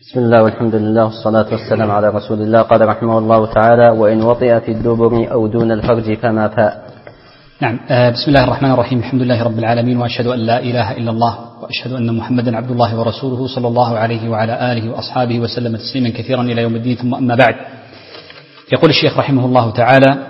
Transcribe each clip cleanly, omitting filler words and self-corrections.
بسم الله والحمد لله والصلاة والسلام على رسول الله. قال رحمه الله تعالى: وإن وطئ في الدبر أو دون الفرج فما فاء. نعم. بسم الله الرحمن الرحيم. الحمد لله رب العالمين، وأشهد أن لا إله إلا الله، وأشهد أن محمدا عبد الله ورسوله صلى الله عليه وعلى آله وأصحابه وسلم تسليما كثيرا إلى يوم الدين. ثم أما بعد، يقول الشيخ رحمه الله تعالى: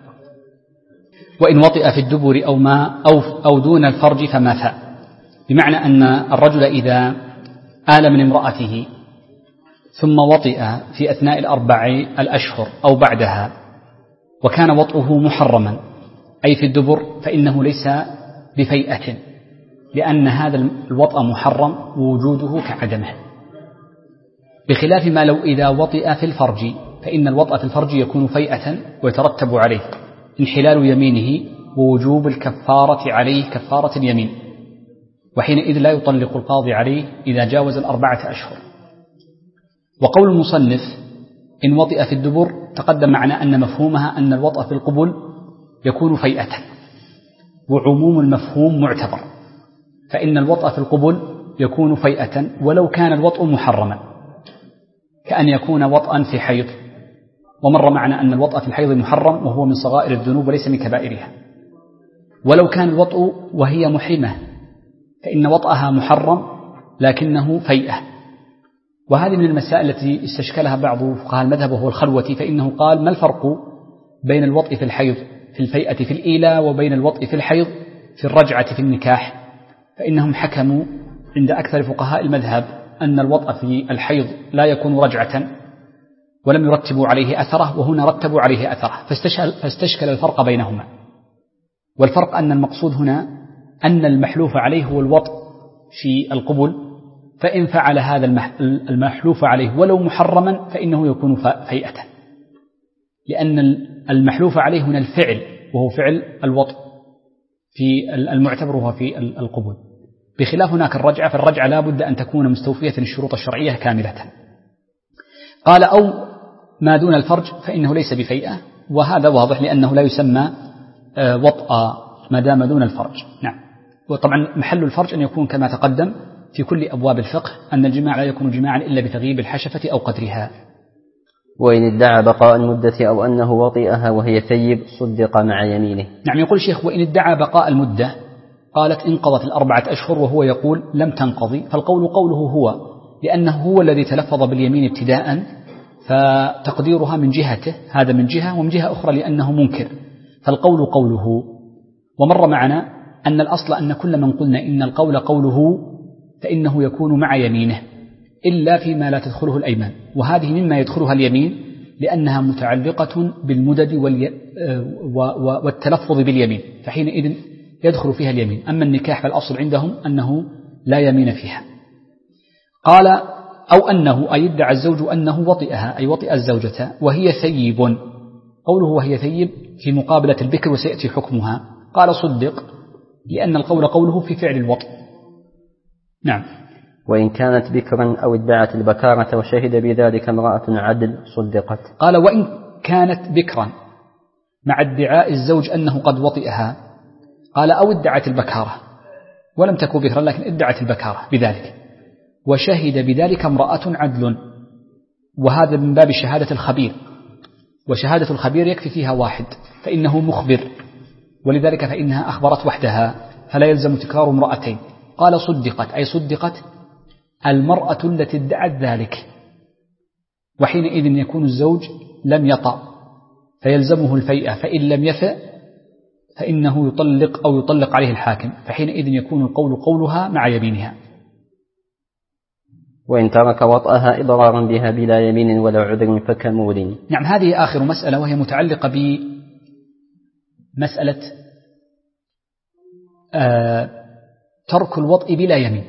وإن وطئ في الدبر أو دون الفرج فما فاء، بمعنى أن الرجل إذا آل من امرأته ثم وطئ في أثناء 4 الأشهر أو بعدها وكان وطئه محرما أي في الدبر، فإنه ليس بفيئة، لأن هذا الوطأ محرم ووجوده كعدمه، بخلاف ما لو إذا وطئ في الفرج، فإن الوطأ في الفرج يكون فيئة ويترتب عليه انحلال يمينه ووجوب الكفارة عليه كفارة اليمين، وحينئذ لا يطلق القاضي عليه إذا جاوز 4 أشهر. وقول المصنف إن وطئ في الدبر تقدم معنا أن مفهومها أن الوطأ في القبل يكون فيئة، وعموم المفهوم معتبر، فإن الوطأ في القبل يكون فيئة ولو كان الوطأ محرما، كأن يكون وطئا في حيض، ومر معنا أن الوطأ في الحيض محرم وهو من صغائر الذنوب وليس من كبائرها. ولو كان الوطأ وهي محرمة فإن وطأها محرم لكنه فيئة، وهذه من المسائل التي استشكلها بعض فقهاء المذهب وهو الخلوة، فإنه قال: ما الفرق بين الوطء في الحيض في الفيئة في الإيلاء وبين الوطء في الحيض في الرجعة في النكاح؟ فإنهم حكموا عند أكثر فقهاء المذهب أن الوطء في الحيض لا يكون رجعة، ولم يرتبوا عليه أثره، وهنا رتبوا عليه أثره، فاستشكل الفرق بينهما. والفرق أن المقصود هنا أن المحلوف عليه هو الوطء في القبل، فإن فعل هذا المحلوف عليه ولو محرما فإنه يكون فيئة، لأن المحلوف عليه هنا الفعل وهو فعل الوطء في المعتبر وهو في القبول، بخلاف هناك الرجعة، فالرجعة لا بد أن تكون مستوفية الشروط الشرعية كاملة. قال: أو ما دون الفرج فإنه ليس بفيئة، وهذا واضح لأنه لا يسمى وطأ ما دام دون الفرج. نعم. وطبعا محل الفرج أن يكون كما تقدم في كل أبواب الفقه أن الجماع لا يكون جماعا إلا بتغييب الحشفة أو قدرها. وإن ادعى بقاء المدة أو أنه وطئها وهي ثيب صدق مع يمينه. نعم. يقول الشيخ: وإن ادعى بقاء المدة، قالت انقضت 4 أشهر وهو يقول لم تنقضي، فالقول قوله هو، لأنه هو الذي تلفظ باليمين ابتداء، فتقديرها من جهته، هذا من جهة، ومن جهة أخرى لأنه منكر، فالقول قوله. ومر معنا أن الأصل أن كل من قلنا إن القول قوله فإنه يكون مع يمينه إلا فيما لا تدخله الأيمان، وهذه مما يدخلها اليمين لأنها متعلقة بالمدد والتلفظ باليمين، فحينئذ يدخل فيها اليمين. أما النكاح فالأصل عندهم أنه لا يمين فيها. قال: أو أنه أي ادعى الزوج أنه وطئها أي وطئ الزوجة وهي ثيب، قوله وهي ثيب في مقابلة البكر وسيأتي حكمها. قال: صدق، لأن القول قوله في فعل الوطئ. نعم. وإن كانت بكرا أو ادعت البكارة وشهد بذلك امرأة عدل صدقت. قال: وإن كانت بكرا مع ادعاء الزوج أنه قد وطئها، قال: أو ادعت البكارة ولم تكن بكرا لكن ادعت البكارة بذلك، وشهد بذلك امرأة عدل، وهذا من باب شهادة الخبير، وشهادة الخبير يكفي فيها واحد فإنه مخبر، ولذلك فإنها أخبرت وحدها فلا يلزم تكرار امرأتين. قال: صدقت أي صدقت المرأة التي ادعت ذلك، وحينئذ يكون الزوج لم يطأ فيلزمه الفيئة، فإن لم يفئ فإنه يطلق أو يطلق عليه الحاكم، فحينئذ يكون القول قولها مع يمينها. وإن ترك وطأها إضرارا بها بلا يمين ولا عذر فكمول. نعم. هذه آخر مسألة، وهي متعلقة بمسألة ترك الوطء بلا يمين.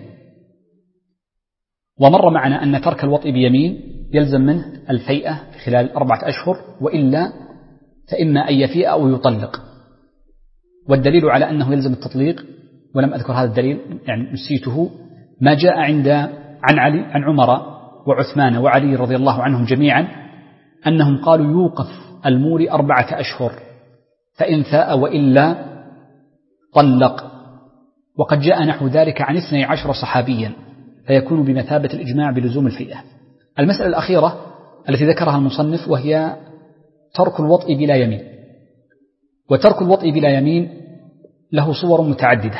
ومر معنا أن ترك الوطء بيمين يلزم منه الفيئة خلال 4 أشهر، وإلا فإما أن يفيء أو يطلق. والدليل على أنه يلزم التطليق، ولم أذكر هذا الدليل يعني نسيته، ما جاء عن عمر وعثمان وعلي رضي الله عنهم جميعا أنهم قالوا يوقف المور 4 أشهر، فإن فاء وإلا طلق. وقد جاء نحو ذلك عن 12 صحابيا، فيكون بمثابة الإجماع بلزوم الفيئة. المسألة الأخيرة التي ذكرها المصنف وهي ترك الوطء بلا يمين. وترك الوطء بلا يمين له صور متعددة،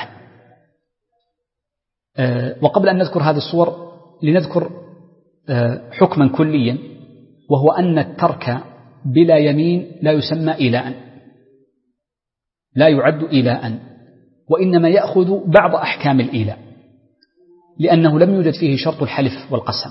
وقبل أن نذكر هذه الصور لنذكر حكما كليا، وهو أن الترك بلا يمين لا يسمى إيلاء، لا يعد إيلاء، وإنما يأخذ بعض أحكام الإيلاء، لأنه لم يوجد فيه شرط الحلف والقسم.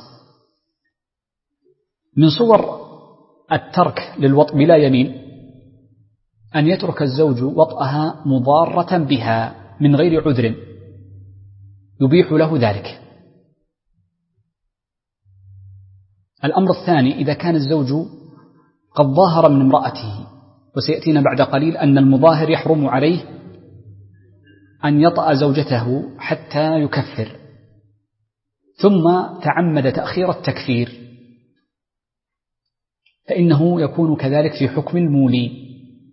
من صور الترك للوطء بلا يمين أن يترك الزوج وطئها مضارة بها من غير عذر يبيح له ذلك. الأمر الثاني إذا كان الزوج قد ظاهر من امرأته، وسيأتينا بعد قليل أن المظاهر يحرم عليه أن يطأ زوجته حتى يكفر، ثم تعمد تأخير التكفير، فإنه يكون كذلك في حكم المولي.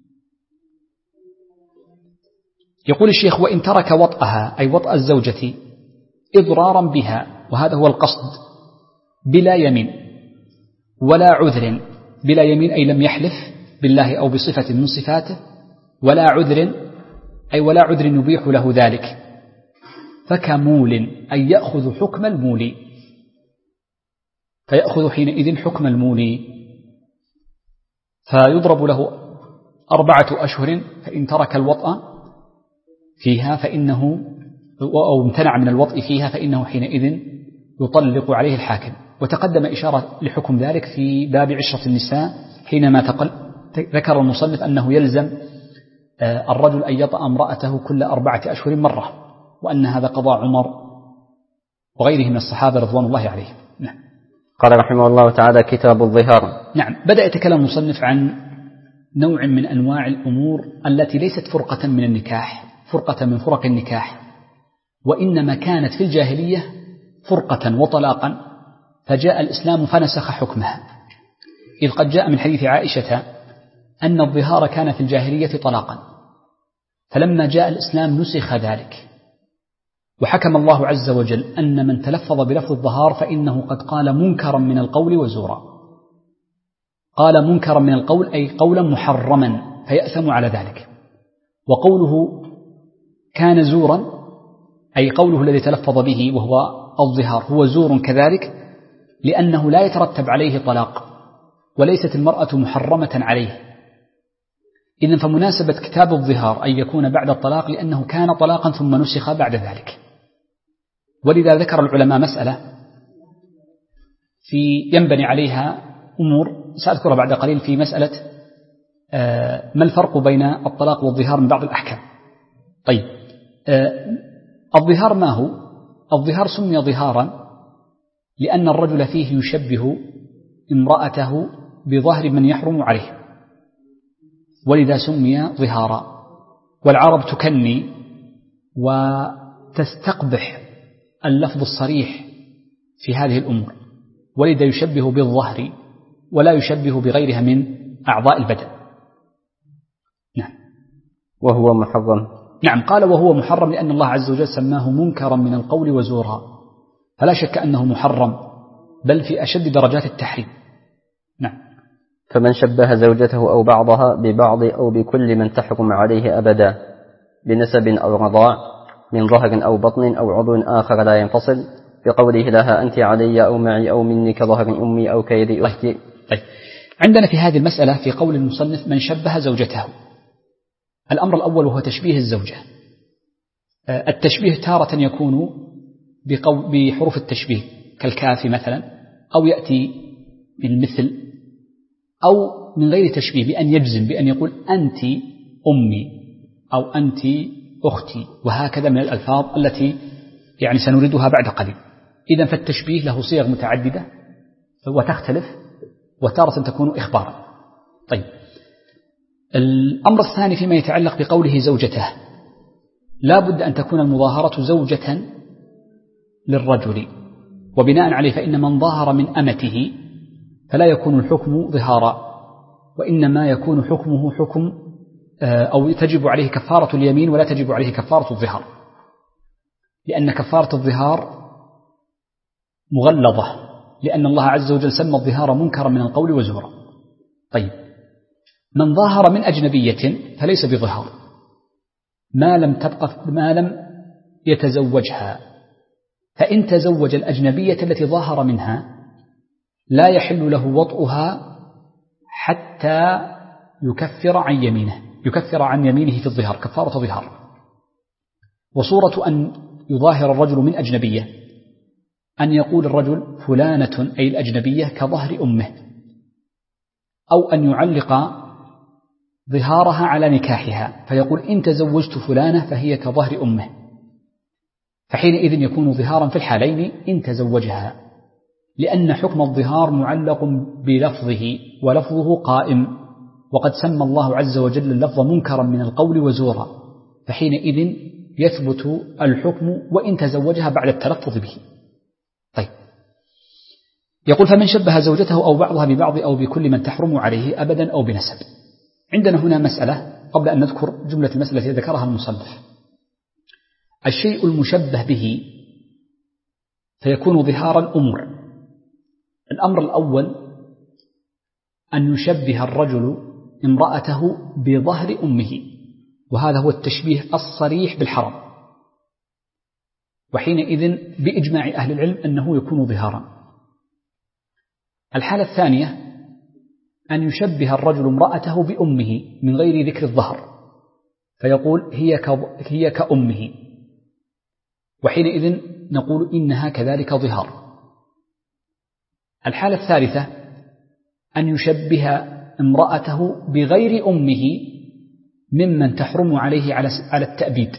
يقول الشيخ: وإن ترك وطأها أي وطأ الزوجة إضرارا بها، وهذا هو القصد، بلا يمين ولا عذر. بلا يمين أي لم يحلف بالله أو بصفة من صفاته، ولا عذر أي ولا عذر يبيح له ذلك، فكمول أي يأخذ حكم المولي، فيأخذ حينئذ حكم المولي، فيضرب له 4 أشهر، فإن ترك الوطأ فيها فإنه أو امتنع من الوطء فيها فإنه حينئذ يطلق عليه الحاكم. وتقدم إشارة لحكم ذلك في باب عشرة النساء، حينما ذكر المصنف أنه يلزم الرجل أن يطأ امرأته كل 4 أشهر مرة، وأن هذا قضاء عمر وغيره من الصحابة رضوان الله عليهم. نعم. قال رحمه الله تعالى: كتاب الظهار. نعم. بدأ يتكلم المصنف عن نوع من أنواع الأمور التي ليست فرقة من النكاح، فرقة من فرق النكاح، وإنما كانت في الجاهلية فرقة وطلاقا، فجاء الإسلام فنسخ حكمها. إذ قد جاء من حديث عائشة أن الظهار كان في الجاهلية طلاقا، فلما جاء الإسلام نسخ ذلك، وحكم الله عز وجل أن من تلفظ بلفظ الظهار فإنه قد قال منكرا من القول وزورا. قال منكرا من القول أي قولا محرما فيأثم على ذلك، وقوله كان زورا أي قوله الذي تلفظ به وهو الظهار هو زور كذلك، لأنه لا يترتب عليه طلاق، وليست المرأة محرمة عليه. إذن فمناسبة كتاب الظهار أن يكون بعد الطلاق، لأنه كان طلاقا ثم نسخ بعد ذلك. ولذا ذكر العلماء مسألة ينبني عليها أمور سأذكرها بعد قليل، في مسألة ما الفرق بين الطلاق والظهار من بعض الأحكام. طيب، الظهار ما هو؟ الظهار سمي ظهارا لأن الرجل فيه يشبه امرأته بظهر من يحرم عليه، ولذا سمي ظهارا. والعرب تكني وتستقبح اللفظ الصريح في هذه الأمور، ولذا يشبه بالظهر ولا يشبه بغيرها من أعضاء البدن. نعم. وهو محرم. نعم. قال وهو محرم لأن الله عز وجل سماه منكرا من القول وزورا، فلا شك أنه محرم، بل في أشد درجات التحريم. نعم. فمن شبه زوجته أو بعضها ببعض أو بكل من تحرم عليه أبدا بنسب أو رضاع من ظهر أو بطن أو عضو آخر لا ينفصل، بقوله لها أنت علي أو معي أو مني كظهر أمي أو كيد أختي. طيب. عندنا في هذه المسألة في قول المصنف من شبه زوجته، الأمر الأول هو تشبيه الزوجة. التشبيه تارة يكون بحروف التشبيه كالكاف مثلا، أو يأتي بالمثل، أو من غير تشبيه بأن يجزم بأن يقول أنت أمي أو أنت أختي، وهكذا من الألفاظ التي يعني سنردها بعد قليل. إذن فالتشبيه له صيغ متعددة وتختلف، وتارة تكون إخبارا. طيب، الأمر الثاني فيما يتعلق بقوله زوجته، لا بد أن تكون المظاهرة زوجة للرجل، وبناء عليه فإن من ظاهر من أمته فلا يكون الحكم ظهارا، وإنما يكون حكمه حكم أو تجب عليه كفارة اليمين ولا تجب عليه كفارة الظهار، لأن كفارة الظهار مغلظة لأن الله عز وجل سمى الظهار منكرا من القول وزورا. طيب، من ظاهر من أجنبية فليس بظهار ما لم يتزوجها، فإن تزوج الأجنبية التي ظاهر منها لا يحل له وطئها حتى يكفر عن يمينه في الظهار كفارة ظهار. وصورة أن يظاهر الرجل من أجنبية أن يقول الرجل فلانة أي الأجنبية كظهر أمه، أو أن يعلق ظهارها على نكاحها فيقول إن تزوجت فلانة فهي كظهر أمه، فحينئذ يكون ظهارا في الحالين إن تزوجها، لأن حكم الظهار معلق بلفظه ولفظه قائم، وقد سمى الله عز وجل اللفظ منكرا من القول وزورا، فحينئذ يثبت الحكم وإن تزوجها بعد التلفظ به. طيب، يقول فمن شبه زوجته أو بعضها ببعض أو بكل من تحرم عليه أبدا أو بنسب. عندنا هنا مسألة قبل أن نذكر جملة المسألة التي ذكرها المصنف. الشيء المشبه به فيكون ظهارا أمور. الأمر الأول أن يشبه الرجل امرأته بظهر أمه، وهذا هو التشبيه الصريح بالحرام، وحينئذ بإجماع أهل العلم أنه يكون ظهارا. الحالة الثانية أن يشبه الرجل امرأته بأمه من غير ذكر الظهر، فيقول هي كأمه، وحينئذ نقول إنها كذلك ظهار. الحالة الثالثة أن يشبه امرأته بغير أمه ممن تحرم عليه على التأبيد،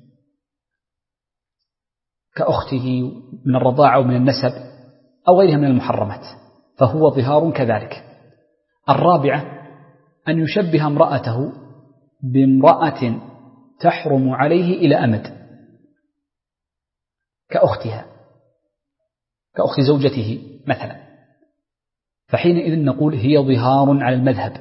كأخته من الرضاعة أو من النسب أو غيرها من المحرمات، فهو ظهار كذلك. الرابعة أن يشبه امرأته بامرأة تحرم عليه إلى أمد، كأخت زوجته مثلا، فحينئذ نقول هي ظهار على المذهب.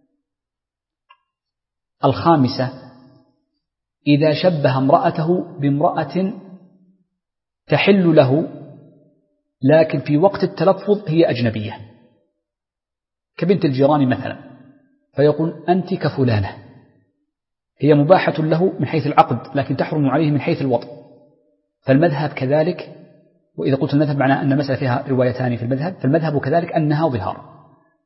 الخامسة إذا شبه امرأته بامرأة تحل له لكن في وقت التلفظ هي أجنبية، كبنت الجيران مثلا، فيقول أنت كفلانة، هي مباحة له من حيث العقد لكن تحرم عليه من حيث الوطء، فالمذهب كذلك. وإذا قلت المذهب معناه أن المسألة فيها روايتان في المذهب، فالمذهب كذلك أنها ظهار.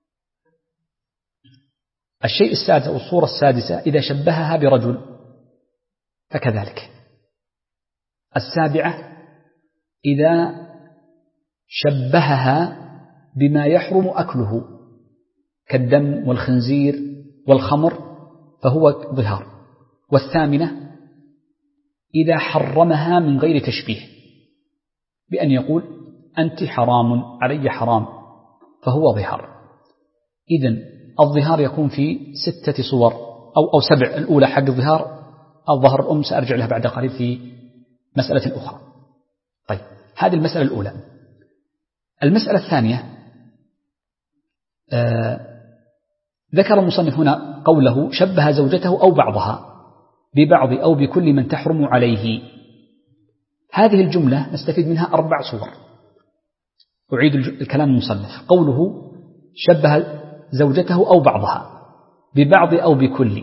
الشيء السادس أو الصورة السادسة إذا شبهها برجل فكذلك. السابعة إذا شبهها بما يحرم أكله كالدم والخنزير والخمر فهو ظهار. والثامنة إذا حرمها من غير تشبيه بأن يقول أنت حرام علي حرام فهو ظهار. إذن الظهار يكون في 6 صور أو 7. الأولى حق الظهار الظهر الأم، سأرجع لها بعد قليل في مسألة أخرى. طيب، هذه المسألة الأولى. المسألة الثانية ذكر المصنف هنا قوله شبه زوجته أو بعضها ببعض أو بكل من تحرم عليه. هذه الجملة نستفيد منها 4 صور. أعيد الكلام المصنف. قوله شبه زوجته أو بعضها ببعض أو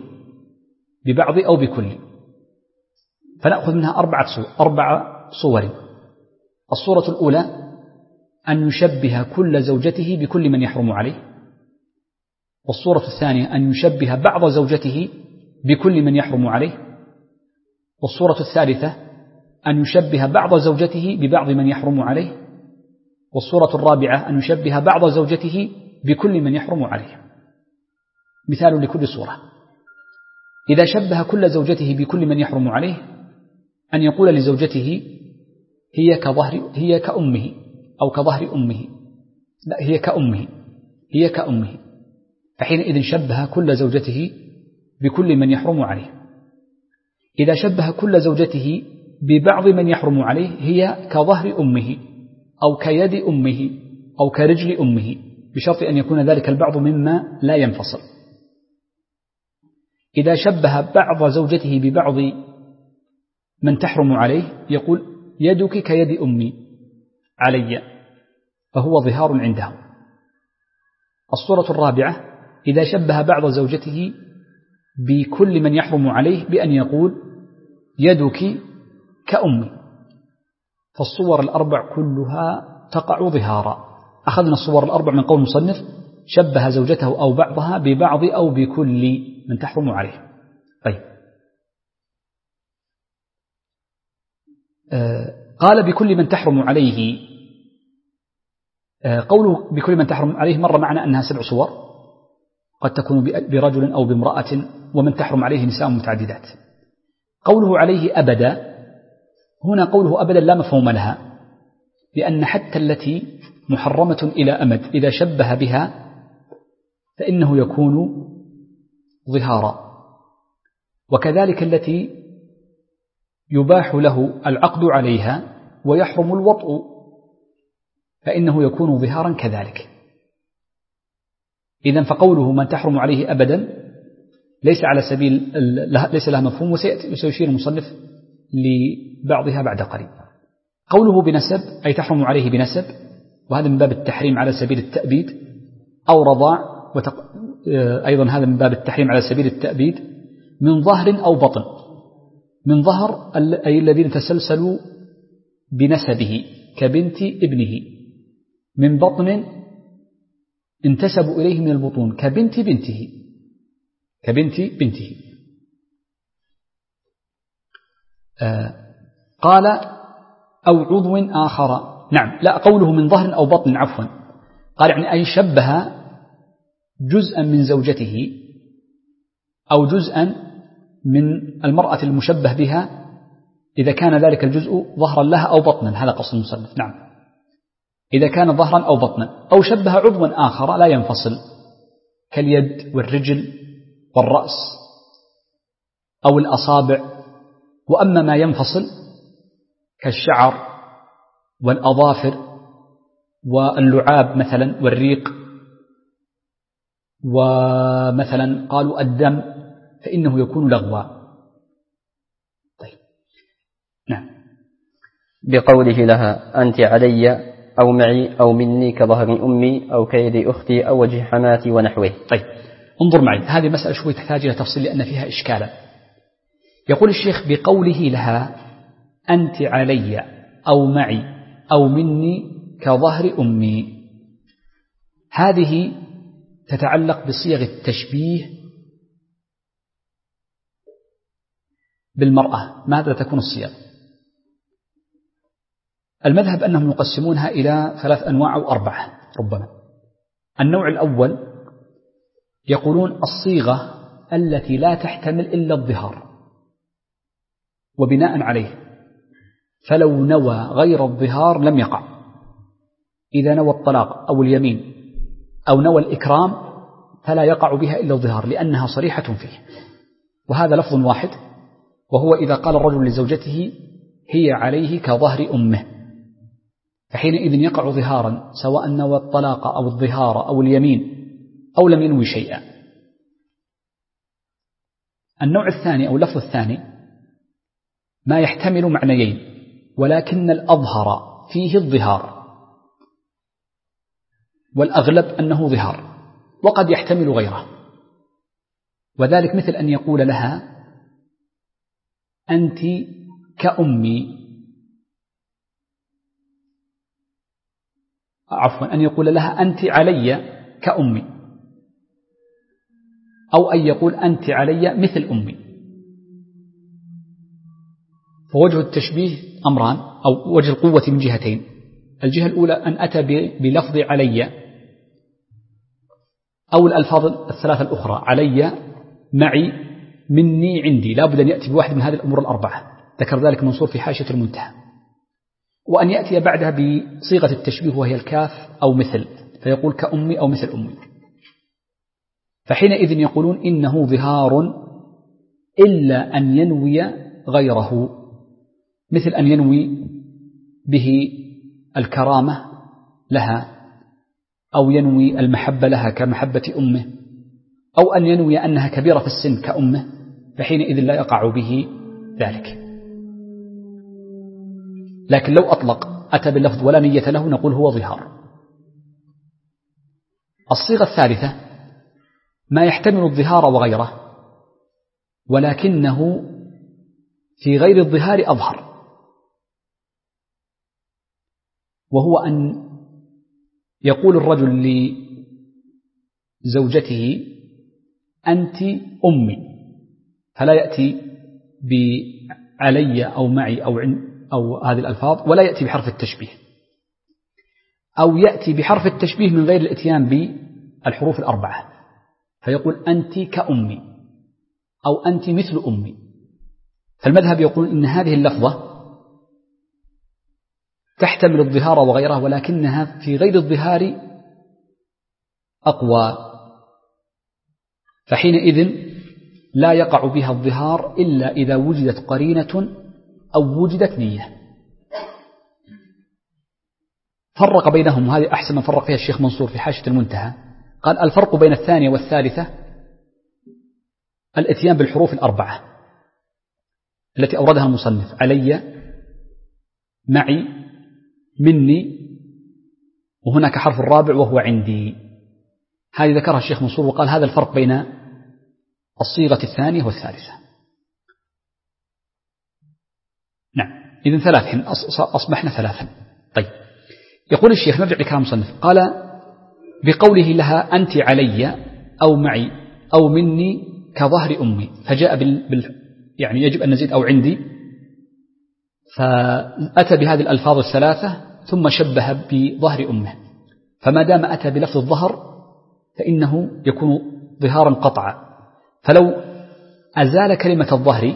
بكل، فنأخذ منها 4 صور. الصورة الأولى أن يشبه كل زوجته بكل من يحرم عليه. والصورة الثانية أن يشبه بعض زوجته بكل من يحرم عليه. والصورة الثالثة أن يشبه بعض زوجته ببعض من يحرم عليه. والصورة الرابعة أن يشبه بعض زوجته بكل من يحرم عليه. مثال لكل صورة: إذا شبه كل زوجته بكل من يحرم عليه أن يقول لزوجته هي كأمه أو كظهر أمه، لا هي كأمه، فحينئذ شبه كل زوجته بكل من يحرم عليه. إذا شبه كل زوجته ببعض من يحرم عليه هي كظهر أمه أو كيد أمه أو كرجل أمه، بشرط أن يكون ذلك البعض مما لا ينفصل. إذا شبه بعض زوجته ببعض من تحرم عليه يقول يدك كيد أمي علي، فهو ظهار عندهم. الصورة الرابعة إذا شبه بعض زوجته بكل من يحرم عليه بأن يقول يدك كأمي، فالصور الأربع كلها تقع ظهارا. أخذنا الصور الأربع من قول المصنف شبه زوجته أو بعضها ببعض أو بكل من تحرم عليه. طيب، قال بكل من تحرم عليه. قوله بكل من تحرم عليه مر معنا أنها 7 صور، قد تكون برجل أو بامرأة، ومن تحرم عليه نساء متعددات. قوله عليه أبدا، هنا قوله أبدا لا مفهوم لها، لأن حتى التي محرمة إلى أمد إذا شبه بها فإنه يكون ظهارا، وكذلك التي يباح له العقد عليها ويحرم الوطء فإنه يكون ظهارا كذلك. إذن فقوله من تحرم عليه أبدا ليس لها مفهوم، وسيشير المصنف لبعضها بعد قليل. قوله بنسب أي تحرم عليه بنسب، وهذا من باب التحريم على سبيل التأبيد، أو رضاع، أيضا هذا من باب التحريم على سبيل التأبيد، من ظهر أو بطن. من ظهر أي الذين تسلسلوا بنسبه كبنت ابنه، من بطن انتسبوا إليه من البطون كبنت بنته. قال أو عضو آخر. نعم، لا، قوله من ظهر أو بطن عفوا، قال يعني أي شبه جزءا من زوجته أو جزءا من المرأة المشبه بها إذا كان ذلك الجزء ظهرا لها أو بطنا، هذا قصد المصنف. نعم، إذا كان ظهرا أو بطنا، أو شبه عضوا آخر لا ينفصل كاليد والرجل والرأس أو الأصابع. وأما ما ينفصل كالشعر والأظافر واللعاب مثلا والريق، ومثلا قالوا الدم، فإنه يكون لغوا. طيب، نعم. بقوله لها أنت علي أو معي أو مني كظهر أمي أو كيد أختي أو وجه حماتي ونحوه. طيب، انظر معي، هذه مسألة شوي تحتاج إلى تفصيل لأن فيها إشكالا. يقول الشيخ بقوله لها أنت علي أو معي أو مني كظهر أمي، هذه تتعلق بصيغ التشبيه بالمرأة. ماذا تكون الصيغ؟ المذهب أنهم يقسمونها إلى 3 أنواع أو 4 ربما. النوع الأول يقولون الصيغة التي لا تحتمل إلا الظهار، وبناء عليه فلو نوى غير الظهار لم يقع. إذا نوى الطلاق أو اليمين أو نوى الإكرام فلا يقع بها إلا الظهار لأنها صريحة فيه. وهذا لفظ واحد، وهو إذا قال الرجل لزوجته هي عليه كظهر أمه، فحينئذ يقع ظهارا سواء نوى الطلاق أو الظهار أو اليمين أو لم ينوي شيئا. النوع الثاني أو اللفظ الثاني ما يحتمل معنيين ولكن الأظهر فيه الظهار، والأغلب أنه ظهار، وقد يحتمل غيره. وذلك مثل أن يقول لها أنت كأمي، عفوا أن يقول لها أنت علي كأمي، أو أن يقول أنت علي مثل أمي. فوجه التشبيه أمران، أو وجه القوة من جهتين. الجهة الأولى أن أتى بلفظ علي، أو الألفاظ الثلاثة الأخرى علي، معي، مني، عندي، لا بد أن يأتي بواحد من هذه الأمور الأربعة. ذكر ذلك منصور في حاشية المنتهى. وأن يأتي بعدها بصيغة التشبيه وهي الكاف أو مثل، فيقول كأمي أو مثل أمي. فحينئذ يقولون إنه ظهار إلا أن ينوي غيره، مثل أن ينوي به الكرامة لها، أو ينوي المحبة لها كمحبة أمه، أو أن ينوي أنها كبيرة في السن كأمه، فحينئذ لا يقع به ذلك. لكن لو أطلق أتى باللفظ ولا نية له نقول هو ظهار. الصيغة الثالثة ما يحتمل الظهار وغيره ولكنه في غير الظهار أظهر، وهو أن يقول الرجل لزوجته أنت أمي، فلا يأتي بعلي أو معي أو هذه الألفاظ، ولا يأتي بحرف التشبيه، أو يأتي بحرف التشبيه من غير الإتيان بالحروف الأربعة، فيقول أنت كأمي أو أنت مثل أمي. فالمذهب يقول إن هذه اللفظة تحتمل الظهار وغيره ولكنها في غير الظهار أقوى، فحينئذ لا يقع بها الظهار إلا إذا وجدت قرينة أو وجدت نية. فرق بينهم، وهذه أحسن ما فرق فيها الشيخ منصور في حاشية المنتهى، قال الفرق بين الثانية والثالثة الاتيان بالحروف الأربعة التي أوردها المصنف: علي، معي، مني، وهناك حرف الرابع وهو عندي. هذه ذكرها الشيخ منصور وقال هذا الفرق بين الصيغة الثانية والثالثة. نعم، إذن ثلاث، أصبحنا ثلاثا. طيب، يقول الشيخ نرجع لكلام المصنف، قال بقوله لها أنت علي أو معي أو مني كظهر أمي، فجاء يعني يجب أن نزيد أو عندي، فأتى بهذه الألفاظ الثلاثة ثم شبه بظهر أمه، فما دام أتى بلفظ الظهر فإنه يكون ظهارا قطعا، فلو أزال كلمة الظهر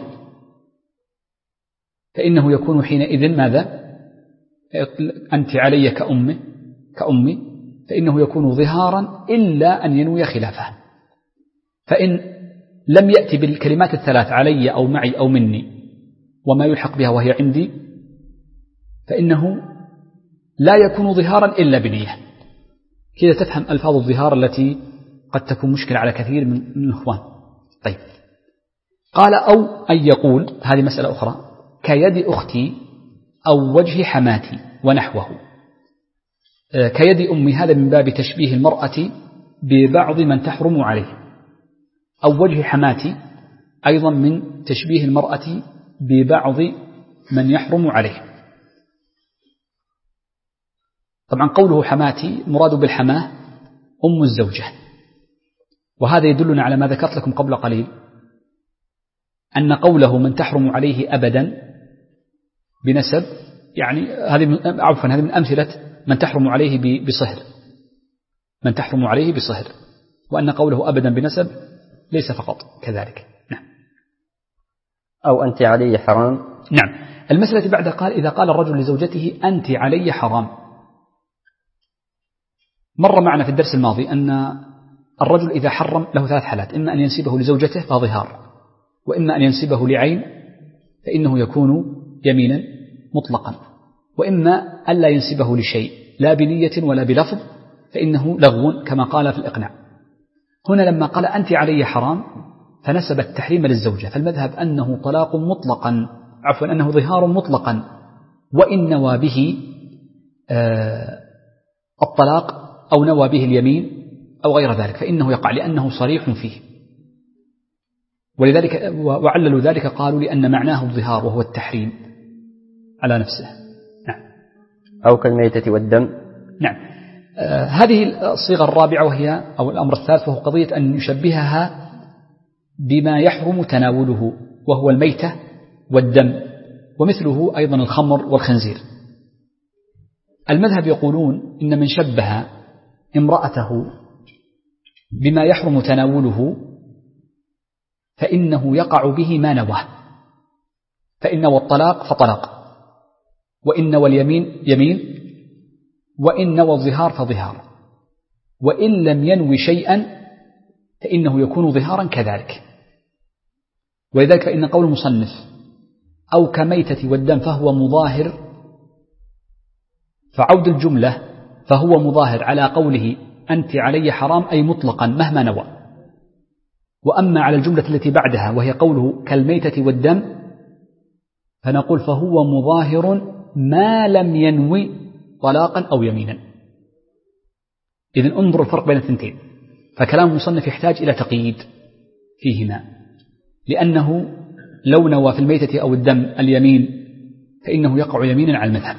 فإنه يكون حينئذ ماذا؟ أنت علي كأمي، فإنه يكون ظهارا إلا أن ينوي خلافه. فإن لم يأتي بالكلمات الثلاث علي أو معي أو مني وما يلحق بها وهي عندي فإنه لا يكون ظهارا إلا بنية. كذا تفهم ألفاظ الظهار التي قد تكون مشكلة على كثير من الإخوان. طيب، قال أو أن يقول، هذه مسألة أخرى، كيد أختي أو وجه حماتي ونحوه. كيد أمي هذا من باب تشبيه المرأة ببعض من تحرم عليه، أو وجه حماتي أيضا من تشبيه المرأة ببعض من يحرم عليه. طبعا قوله حماتي مراد بالحماة أم الزوجة، وهذا يدلنا على ما ذكرت لكم قبل قليل، أن قوله من تحرم عليه أبدا بنسب، يعني هذه من أمثلة من تحرم عليه بصهر، من تحرم عليه بصهر، وأن قوله أبدا بنسب ليس فقط كذلك. نعم. أو أنت علي حرام. نعم. المسألة بعد قال إذا قال الرجل لزوجته أنت علي حرام، مر معنا في الدرس الماضي أن الرجل إذا حرم له ثلاث حالات: إما أن ينسبه لزوجته فظهار، وإما أن ينسبه لعين فإنه يكون يمينا مطلقا، وإما ألا ينسبه لشيء لا بنية ولا بلفظ فإنه لغو كما قال في الإقناع. هنا لما قال أنت علي حرام فنسب التحريم للزوجة، فالمذهب أنه طلاق مطلقا، عفوا أنه ظهار مطلقا، وإن نوى به الطلاق أو نوى به اليمين أو غير ذلك فإنه يقع، لأنه صريح فيه. ولذلك وعللوا ذلك قالوا لأن معناه الظهار وهو التحريم على نفسه. نعم. أو كالميتة والدم. نعم. هذه الصيغة الرابعة وهي أو الأمر الثالث وهو قضية أن يشبهها بما يحرم تناوله وهو الميتة والدم، ومثله أيضا الخمر والخنزير. المذهب يقولون إن من شبه امرأته بما يحرم تناوله فإنه يقع به ما نواه، فإن نوى الطلاق فطلاق، وإن نوى اليمين يمين، وإن نوى الظهار فظهار، وإن لم ينوي شيئا فإنه يكون ظهارا كذلك. ولذلك فإن قول المصنف أو كميتة والدم فهو مظاهر، فعود الجملة فهو مظاهر على قوله أنت علي حرام أي مطلقا مهما نوى. وأما على الجملة التي بعدها وهي قوله كالميتة والدم فنقول فهو مظاهر ما لم ينوي طلاقا أو يمينا. إذن انظر الفرق بين الثنتين. فكلام المصنف يحتاج إلى تقييد فيهما، لأنه لو نوى في الميتة أو الدم اليمين فإنه يقع يمينا على المذهب.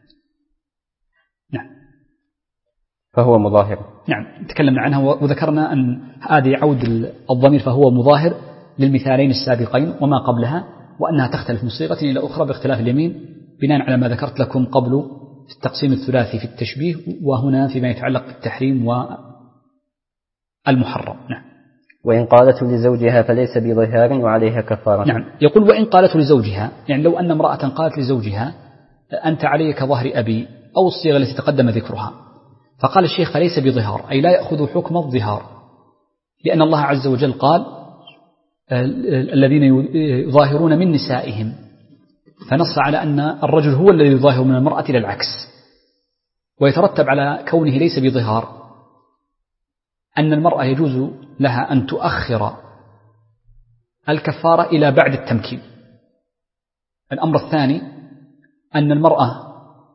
نعم. فهو مظاهر. نعم تكلمنا عنها وذكرنا أن هذه عود الضمير فهو مظاهر للمثالين السابقين وما قبلها، وأنها تختلف من صيغة إلى أخرى باختلاف اليمين بناء على ما ذكرت لكم قبل في التقسيم الثلاثي في التشبيه، وهنا فيما يتعلق بالتحريم والمحرم. نعم. وإن قالت لزوجها فليس بظهار وعليها كفارة. نعم. يقول وإن قالت لزوجها، يعني لو أن امرأة قالت لزوجها أنت عليك ظهر أبي أو الصيغة التي تقدم ذكرها، فقال الشيخ فليس بظهار، أي لا يأخذ حكم الظهار، لأن الله عز وجل قال الذين يظاهرون من نسائهم، فنص على أن الرجل هو الذي يظاهر من المرأة إلى العكس، ويترتب على كونه ليس بظهار أن المرأة يجوز لها أن تؤخر الكفارة إلى بعد التمكين. الأمر الثاني أن المرأة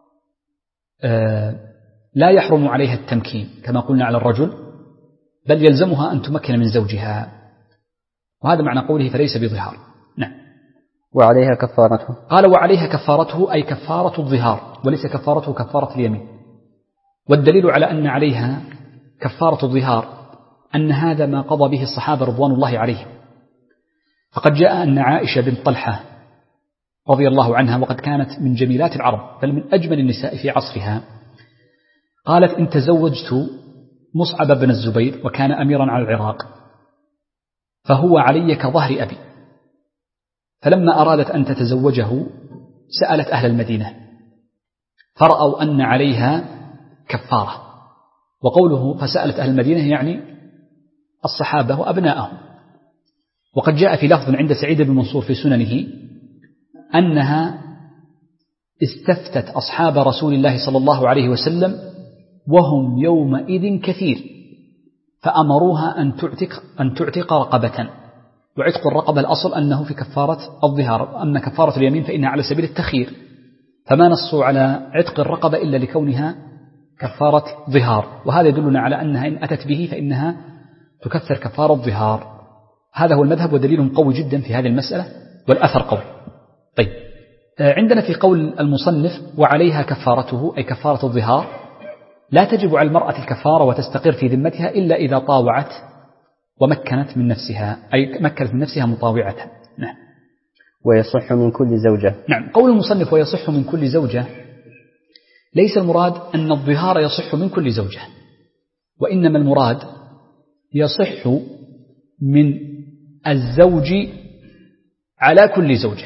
لا يحرم عليها التمكين كما قلنا على الرجل، بل يلزمها أن تمكن من زوجها، وهذا معنى قوله فليس بظهار. نعم. وعليها كفارته. قال وعليها كفارته أي كفارة الظهار، وليس كفارته كفارة اليمين. والدليل على أن عليها كفارة الظهار أن هذا ما قضى به الصحابة رضوان الله عليهم، فقد جاء أن عائشة بنت طلحة رضي الله عنها، وقد كانت من جميلات العرب بل من أجمل النساء في عصرها، قالت إن تزوجت مصعب بن الزبير وكان أميرا على العراق فهو علي كظهر أبي، فلما أرادت أن تتزوجه سألت أهل المدينة فرأوا أن عليها كفارة، وقوله فسألت أهل المدينة يعني الصحابة وأبنائهم. وقد جاء في لفظ عند سعيد بن منصور في سننه أنها استفتت أصحاب رسول الله صلى الله عليه وسلم وهم يومئذ كثير، فأمروها أن تعتق رقبة، وعتق الرقبة الأصل أنه في كفارة الظهار، أما كفارة اليمين فإنها على سبيل التخيير، فما نصوا على عتق الرقبة إلا لكونها كفارة ظهار، وهذا يدلنا على أنها إن أتت به فإنها تكفر كفارة الظهار. هذا هو المذهب ودليل قوي جدا في هذه المسألة، والأثر قوي. طيب، عندنا في قول المصنف وعليها كفارته أي كفارة الظهار، لا تجب على المرأة الكفارة وتستقر في ذمتها إلا إذا طاوعت ومكنت من نفسها، أي مكنت من نفسها مطاوعة. نعم. ويصح من كل زوجة. نعم. قول المصنف ويصح من كل زوجة ليس المراد أن الظهار يصح من كل زوجة، وإنما المراد يصح من الزوج على كل زوجة،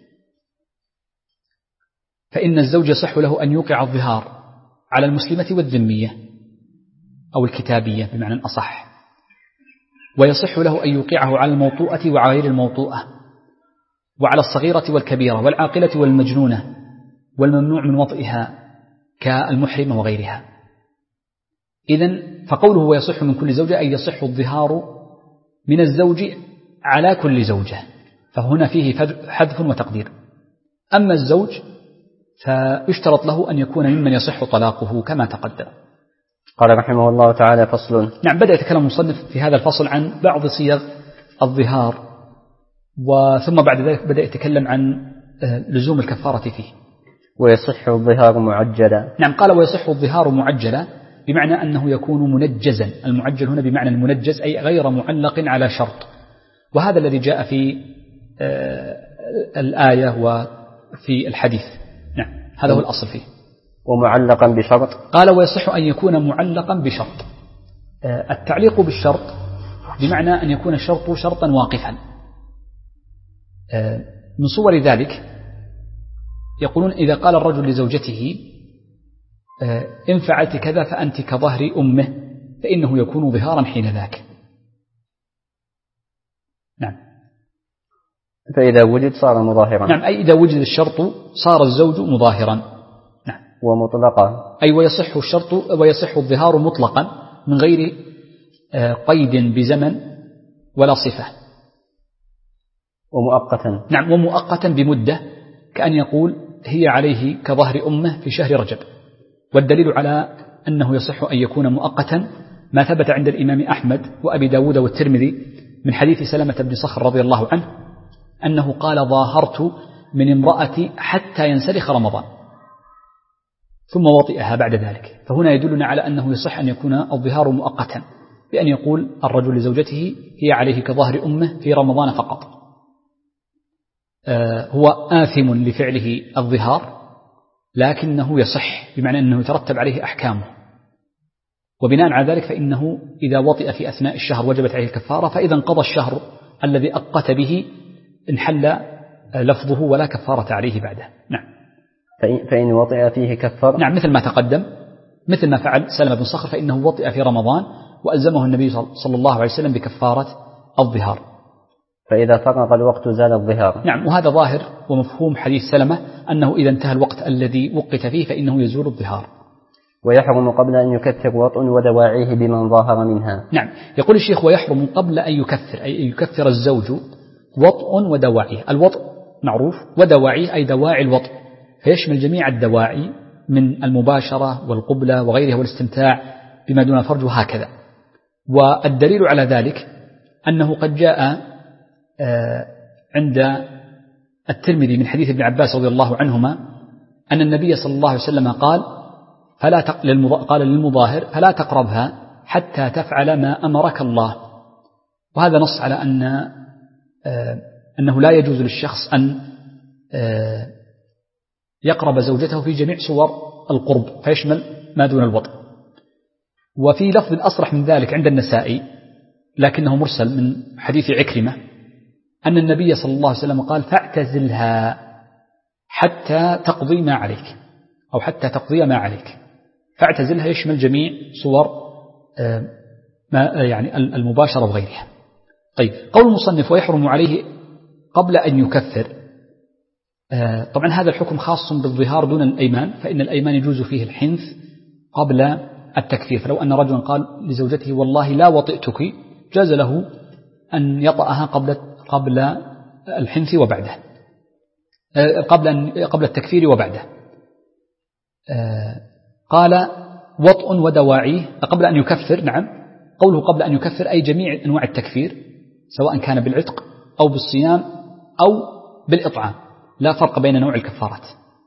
فإن الزوج يصح له أن يوقع الظهار على المسلمة والذمية أو الكتابية بمعنى أصح، ويصح له أن يوقعه على الموطوءة وغير الموطوءة، وعلى الصغيرة والكبيرة والعاقلة والمجنونة والممنوع من وطئها كالمحرم وغيرها. إذن فقوله ويصح من كل زوجة أي يصح الظهار من الزوج على كل زوجة، فهنا فيه حذف وتقدير. أما الزوج فيشترط له أن يكون ممن يصح طلاقه كما تقدم. قال رحمه الله تعالى فصل. نعم. بدأ يتكلم المصنف في هذا الفصل عن بعض صيغ الظهار، وثم بعد ذلك بدأ يتكلم عن لزوم الكفارة فيه. ويصح الظهار معجلا. نعم. قال ويصح الظهار معجلا بمعنى أنه يكون منجزا. المعجل هنا بمعنى المنجز أي غير معلق على شرط، وهذا الذي جاء في الآية وفي الحديث. نعم. هذا هو الأصل فيه. ومعلقا بشرط. قال ويصح أن يكون معلقا بشرط. التعليق بالشرط بمعنى أن يكون الشرط شرطا واقفا. من صور ذلك يقولون إذا قال الرجل لزوجته إن فعلت كذا فأنت كظهر أمه، فإنه يكون ظهارا حين ذاك. نعم. فإذا وجد صار مظاهرا. نعم. أي إذا وجد الشرط صار الزوج مظاهرا. نعم. ومطلقا. أي ويصح الشرط ويصح الظهار مطلقا من غير قيد بزمن ولا صفة. ومؤقتا. نعم. ومؤقتا بمدة، كأن يقول هي عليه كظهر أمه في شهر رجب، والدليل على أنه يصح أن يكون مؤقتا ما ثبت عند الإمام أحمد وأبي داود والترمذي من حديث سلمة بن صخر رضي الله عنه أنه قال ظاهرت من امرأتي حتى ينسلخ رمضان ثم وطئها بعد ذلك. فهنا يدلنا على أنه يصح أن يكون الظهار مؤقتا بأن يقول الرجل لزوجته هي عليه كظهر أمه في رمضان فقط. هو آثم لفعله الظهار لكنه يصح بمعنى أنه يترتب عليه أحكامه، وبناء على ذلك فإنه إذا وطئ في أثناء الشهر وجبت عليه الكفارة، فإذا انقضى الشهر الذي أقت به انحل لفظه ولا كفارة عليه بعده. نعم. فإن وطئ فيه كفر. نعم، مثل ما تقدم، مثل ما فعل سلمة بن صخر فإنه وطئ في رمضان وألزمه النبي صلى الله عليه وسلم بكفارة الظهار. فإذا فرغ الوقت زال الظهار. نعم، وهذا ظاهر ومفهوم حديث سلمة أنه إذا انتهى الوقت الذي وقت فيه فإنه يزول الظهار. ويحرم قبل أن يكفر وطء ودواعيه بمن ظاهر منها. نعم، يقول الشيخ ويحرم قبل أن يكفر، أي يكفر الزوج وطء ودواعيه. الوطء معروف، ودواعيه أي دواعي الوطء، فيشمل جميع الدواعي من المباشرة والقبلة وغيرها والاستمتاع بما دون الفرج وهكذا. والدليل على ذلك أنه قد جاء عند الترمذي من حديث ابن عباس رضي الله عنهما أن النبي صلى الله عليه وسلم قال للمظاهر فلا تقربها حتى تفعل ما أمرك الله. وهذا نص على أنه لا يجوز للشخص أن يقرب زوجته في جميع صور القرب، فيشمل ما دون الوطء. وفي لفظ أصرح من ذلك عند النسائي لكنه مرسل من حديث عكرمة أن النبي صلى الله عليه وسلم قال فاعتزلها حتى تقضي ما عليك، أو حتى تقضي ما عليك. فاعتزلها يشمل جميع صور يعني المباشرة وغيرها. طيب، قول المصنف ويحرم عليه قبل أن يكفر، طبعا هذا الحكم خاص بالظهار دون الأيمان، فإن الأيمان يجوز فيه الحنث قبل التكفير. فلو أن رجلا قال لزوجته والله لا وطئتك، جاز له أن يطأها قبل الحنث وبعده، قبل التكفير وبعده. قال وطء ودواعيه قبل أن يكفر. نعم، قوله قبل أن يكفر أي جميع أنواع التكفير سواء كان بالعتق أو بالصيام أو بالإطعام، لا فرق بين نوع الكفارات.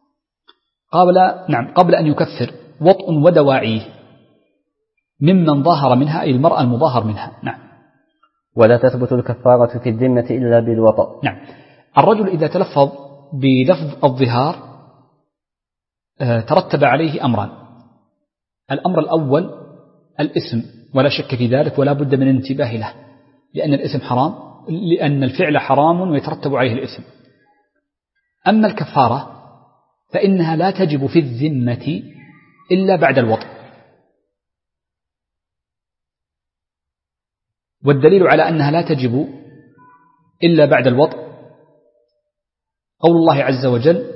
قبل أن يكفر وطء ودواعيه ممن ظاهر منها، أي المرأة المظاهر منها. نعم. ولا تثبت الكفارة في الذمة إلا بالوطء. نعم، الرجل إذا تلفظ بلفظ الظهار ترتب عليه أمران. الأمر الأول الإثم، ولا شك في ذلك ولا بد من الانتباه له، لأن الإثم حرام، لأن الفعل حرام ويترتب عليه الإثم. أما الكفارة فإنها لا تجب في الذمة إلا بعد الوطء. والدليل على أنها لا تجب إلا بعد الوطء قول الله عز وجل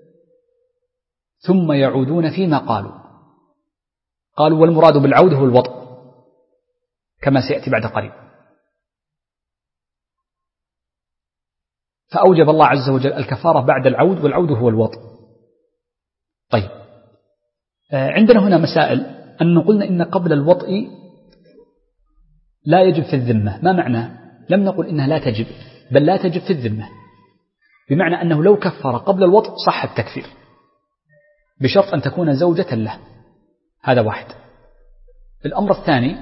ثم يعودون فيما قالوا والمراد بالعود هو الوطء كما سيأتي بعد قريب. فأوجب الله عز وجل الكفارة بعد العود، والعود هو الوطء. طيب، عندنا هنا مسائل. أن قلنا إن قبل الوطء لا يجب في الذمة. ما معنى؟ لم نقل إنها لا تجب، بل لا تجب في الذمة، بمعنى أنه لو كفر قبل الوطء صح التكفير بشرط أن تكون زوجة له. هذا واحد. الأمر الثاني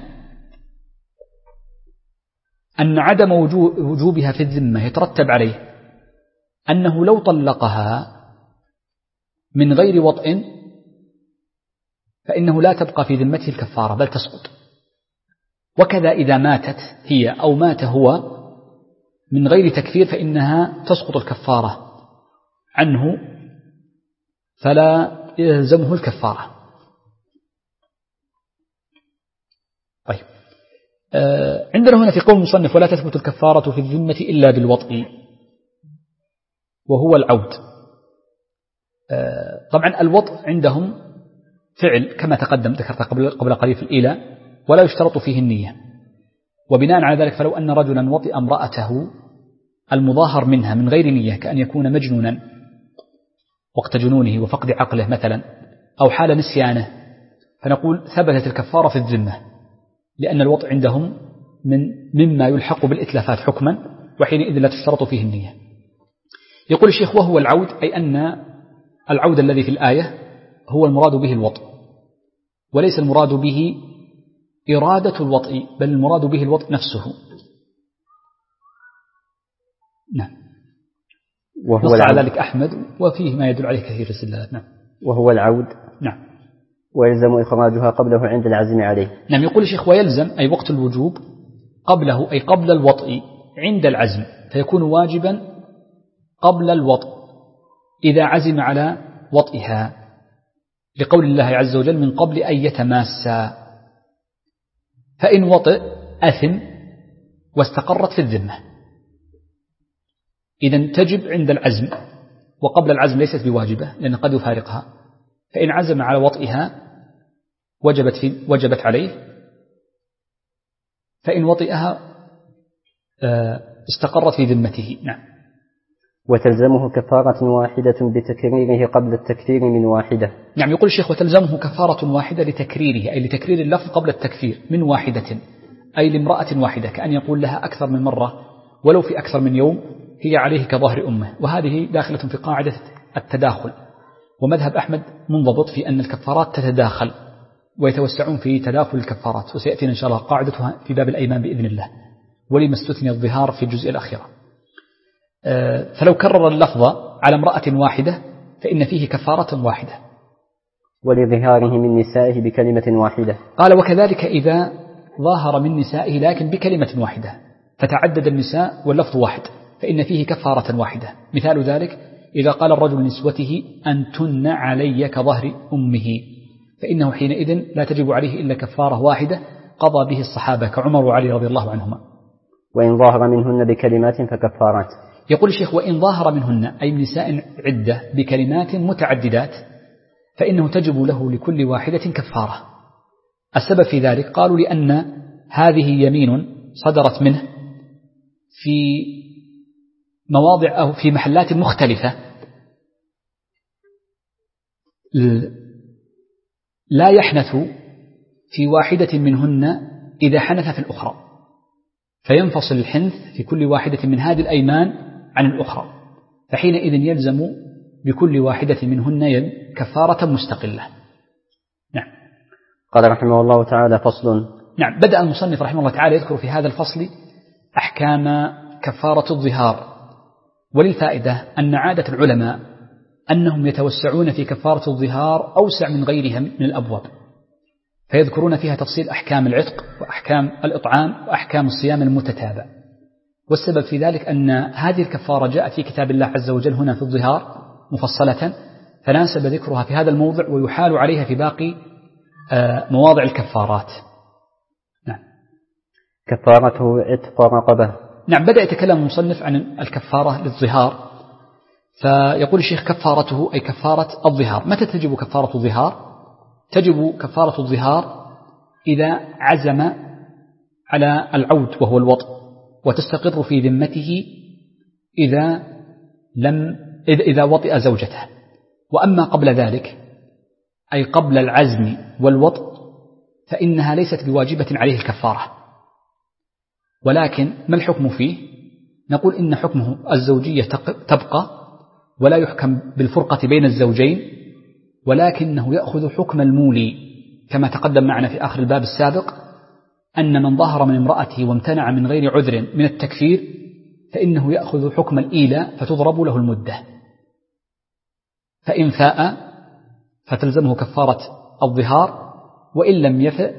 أن عدم وجوبها في الذمة يترتب عليه أنه لو طلقها من غير وطء فإنه لا تبقى في ذمته الكفارة بل تسقط. وكذا إذا ماتت هي أو مات هو من غير تكفير فإنها تسقط الكفارة عنه فلا يلزمه الكفارة. طيب، عندنا هنا في قول المصنف ولا تثبت الكفارة في الذمة إلا بالوطء وهو العود. طبعا الوطء عندهم فعل كما تقدم ذكرت قبل قليل في الإيلاء، ولا يشترط فيه النية. وبناء على ذلك فلو أن رجلا وطئ امرأته المظاهر منها من غير نية، كأن يكون مجنونا وقت جنونه وفقد عقله مثلا، أو حال نسيانه، فنقول ثبتت الكفارة في الذمة، لأن الوطء عندهم مما يلحق بالإتلافات حكما، وحينئذ لا تشترط فيه النية. يقول الشيخ وهو العود، أي أن العود الذي في الآية هو المراد به الوطء، وليس المراد به إرادة الوطء، بل المراد به الوطء نفسه. نعم. نص على ذلك أحمد، وفيه ما يدل عليه كثير السلالات. نعم. وهو العود. نعم. ويلزم إخراجها قبله عند العزم عليه. نعم. يقول الشيخ ويلزم أي وقت الوجوب قبله، أي قبل الوطء عند العزم، فيكون واجبا قبل الوطء إذا عزم على وطئها، لقول الله عز وجل من قبل أن يتماسا، فإن وطئ أثم واستقرت في الذمة. إذن تجب عند العزم، وقبل العزم ليست بواجبة لأن قد يفارقها، فإن عزم على وطئها وجبت عليه، فإن وطئها استقرت في ذمته. نعم. وتلزمه كفارة واحدة بتكريره قبل التكفير من واحدة. نعم. يقول الشيخ وتلزمه كفارة واحدة لتكريره، أي لتكرير اللفظ قبل التكفير من واحدة، أي لامرأة واحدة، كأن يقول لها أكثر من مرة ولو في أكثر من يوم هي عليه كظهر أمه. وهذه داخلة في قاعدة التداخل، ومذهب أحمد منضبط في أن الكفارات تتداخل، ويتوسعون في تداخل الكفارات، وسيأتينا إن شاء الله قاعدتها في باب الأيمان بإذن الله، ولما استثني الظهار في الجزء الأخيرة. فلو كرر اللفظ على امرأة واحدة فإن فيه كفارة واحدة. ولظهاره من نسائه بكلمة واحدة. قال وكذلك إذا ظاهر من نسائه لكن بكلمة واحدة، فتعدد النساء واللفظ واحد، فإن فيه كفارة واحدة. مثال ذلك إذا قال الرجل لنسوته أنتن علي كظهر أمه، فإنه حينئذ لا تجب عليه إلا كفارة واحدة قضى به الصحابة كعمر وعلي رضي الله عنهما. وإن ظاهر منهن بكلمات فكفارات. يقول الشيخ وإن ظاهر منهن أي من نساء عدة بكلمات متعددات فإنه تجب له لكل واحدة كفارة. السبب في ذلك قالوا لأن هذه يمين صدرت منه في مواضع أو في محلات مختلفة لا يحنث في واحدة منهن إذا حنث في الأخرى، فينفصل الحنث في كل واحدة من هذه الأيمان عن الأخرى، فحينئذ يلزم بكل واحدة منهن كفارة مستقلة. نعم. قال رحمه الله تعالى فصل. نعم. بدأ المصنف رحمه الله تعالى يذكر في هذا الفصل أحكام كفارة الظهار، وللفائدة أن عادة العلماء أنهم يتوسعون في كفارة الظهار أوسع من غيرها من الأبواب، فيذكرون فيها تفصيل أحكام العتق وأحكام الإطعام وأحكام الصيام المتتابع. والسبب في ذلك أن هذه الكفارة جاءت في كتاب الله عز وجل هنا في الظهار مفصلة، فناسب ذكرها في هذا الموضع ويحال عليها في باقي مواضع الكفارات. نعم. كفارته عتق رقبة. نعم. بدأ يتكلم المصنف عن الكفارة للظهار، فيقول الشيخ كفارته أي كفارة الظهار. متى تجب كفارة الظهار؟ تجب كفارة الظهار إذا عزم على العود وهو الوطء، وتستقر في ذمته إذا وطئ زوجته. وأما قبل ذلك أي قبل العزم والوطء فإنها ليست بواجبة عليه الكفارة. ولكن ما الحكم فيه؟ نقول إن حكمه الزوجية تبقى، ولا يحكم بالفرقة بين الزوجين، ولكنه يأخذ حكم المولي كما تقدم معنا في آخر الباب السابق، أن من ظهر من امرأته وامتنع من غير عذر من التكفير فإنه يأخذ حكم الإيلاء فتضرب له المدة، فإن فاء فتلزمه كفارة الظهار، وإن لم يفأ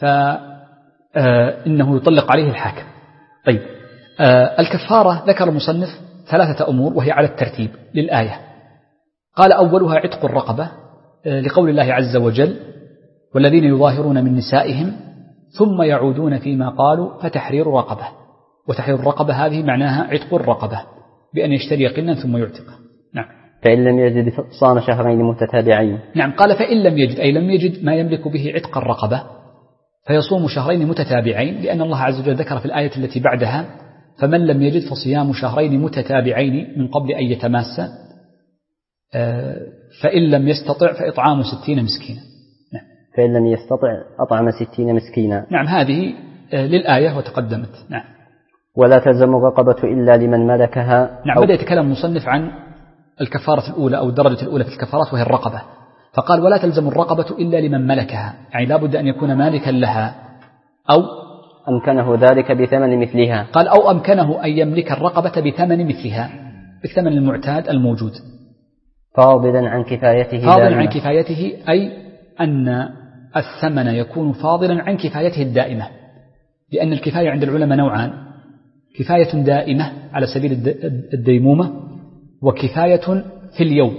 فإنه يطلق عليه الحاكم. طيب. الكفارة ذكر المصنف 3 أمور وهي على الترتيب للآية. قال أولها عتق الرقبة لقول الله عز وجل والذين يظاهرون من نسائهم ثم يعودون فيما قالوا فتحرير رقبة. وتحرير الرقبة هذه معناها عتق الرقبة بأن يشتري قنا ثم يعتقه. نعم. فإن لم يجد صام شهرين متتابعين. نعم. قال فإن لم يجد أي لم يجد ما يملك به عتق الرقبة فيصوم شهرين متتابعين، لأن الله عز وجل ذكر في الآية التي بعدها فمن لم يجد فصيام شهرين متتابعين من قبل أن يتماسا، فإن لم يستطع فإطعام 60 مسكينا. نعم. فإن لم يستطع أطعم 60 مسكينا. نعم، هذه للآية وتقدمت. نعم. ولا تلزم الرقبة إلا لمن ملكها. نعم، بدأ يتكلم المصنف عن الكفارة الأولى أو الدرجة الأولى في الكفارات وهي الرقبة، فقال ولا تلزم الرقبة إلا لمن ملكها، يعني لا بد أن يكون مالكا لها أو أمكنه ذلك بثمن مثلها. قال أو أمكنه أن يملك الرقبة بثمن مثلها، بالثمن المعتاد الموجود. فاضلا عن كفايته. فاضلا عن كفايته أي أن الثمن يكون فاضلا عن كفايته الدائمة، لأن الكفاية عند العلماء نوعان: كفاية دائمة على سبيل الديمومة، وكفاية في اليوم،